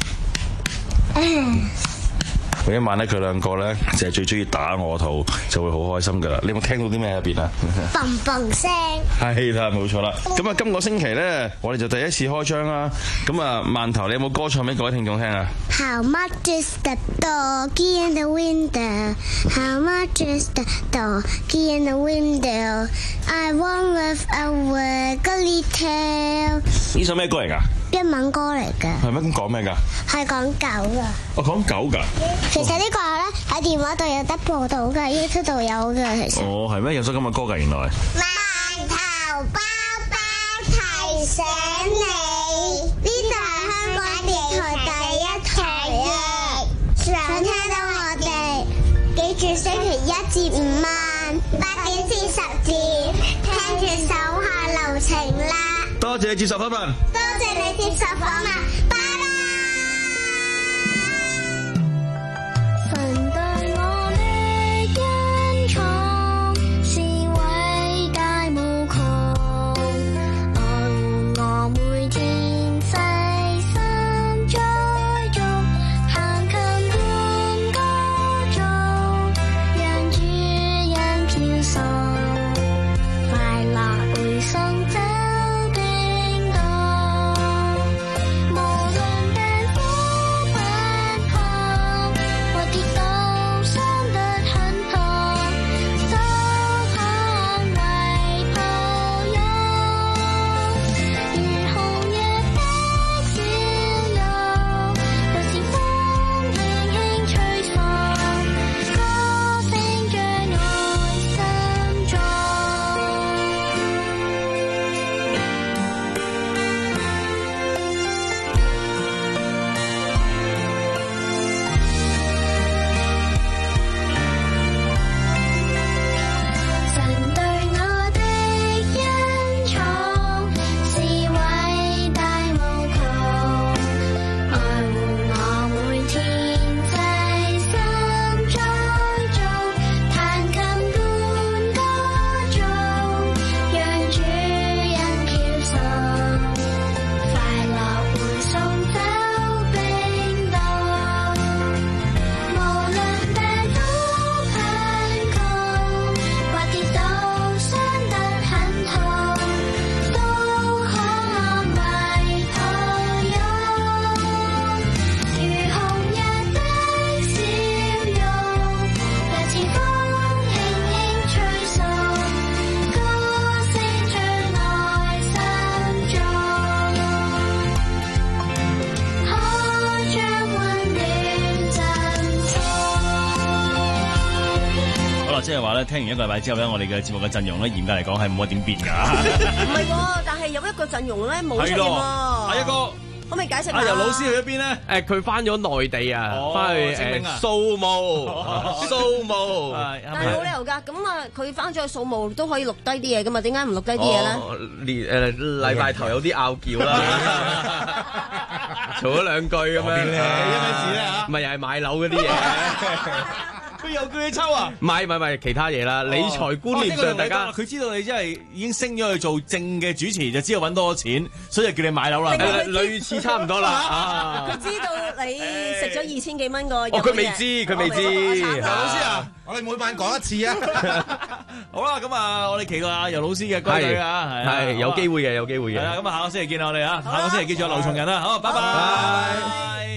每一晚咧，佢兩個咧就係最中意打我個肚，就會好開心噶啦。你有冇聽到啲咩喺入邊啊？ 嘣嘣聲。係啦，冇錯啦。咁啊，今個星期咧，我哋就第一次開張啦。咁啊，饅頭，你有冇歌唱俾各位聽眾聽啊 ？How much is the doggy in the window? How much is the doggy in the window? I want with a wiggly tail。 呢首咩歌嚟㗎？ 英文歌嚟㗎。 係咩？咁講咩㗎？ 係講狗㗎。 我講狗㗎。 其實呢個咧喺電話度有得播到㗎 ，YouTube 度有㗎。其實。 哦，係咩？有首咁嘅歌㗎，原來。 饅頭包包提醒你，呢度係香港電台第一台啊！想聽到我哋，記住星期一至五晚八點至十點，聽住手下留情啦！ 多謝你接受訪問。 多謝你接受訪問，拜拜。 神對我的恩寵是偉大無窮，愛護我每天細心栽種，彈琴伴歌頌，讓主人飄送，快樂會送走。 即係話咧，聽完一個禮拜之後咧，我哋嘅節目嘅陣容咧，嚴格嚟講係冇乜點變㗎。 唔係喎，但係有一個陣容咧冇出現喎。 係一個可唔可以解釋下？ 阿游老師去咗邊咧？ 誒，佢翻咗內地啊，翻去誒掃墓，掃墓。 但係冇理由㗎，咁啊，佢翻咗去掃墓都可以錄低啲嘢㗎嘛？點解唔錄低啲嘢咧？ 連誒禮拜頭有啲拗撬啦，嘈咗兩句咁樣。因咩事咧嚇？ 唔係又係買樓嗰啲嘢。 佢又叫你抽啊？ 唔係唔係唔係其他嘢啦，理財觀念上大家佢知道你真係已經升咗去做正嘅主持，就知道揾多錢，所以就叫你買樓啦。 類似差唔多啦。 佢知道你食咗二千幾蚊個。 哦，佢未知，佢未知。 游老師啊， 我哋每晚講一次啊。 好啦，咁啊，我哋期待阿游老師嘅歸隊啊， 係有機會嘅，有機會嘅。 係啦，咁啊，下個星期見我哋啊，下個星期記住劉松仁啦，好，拜拜。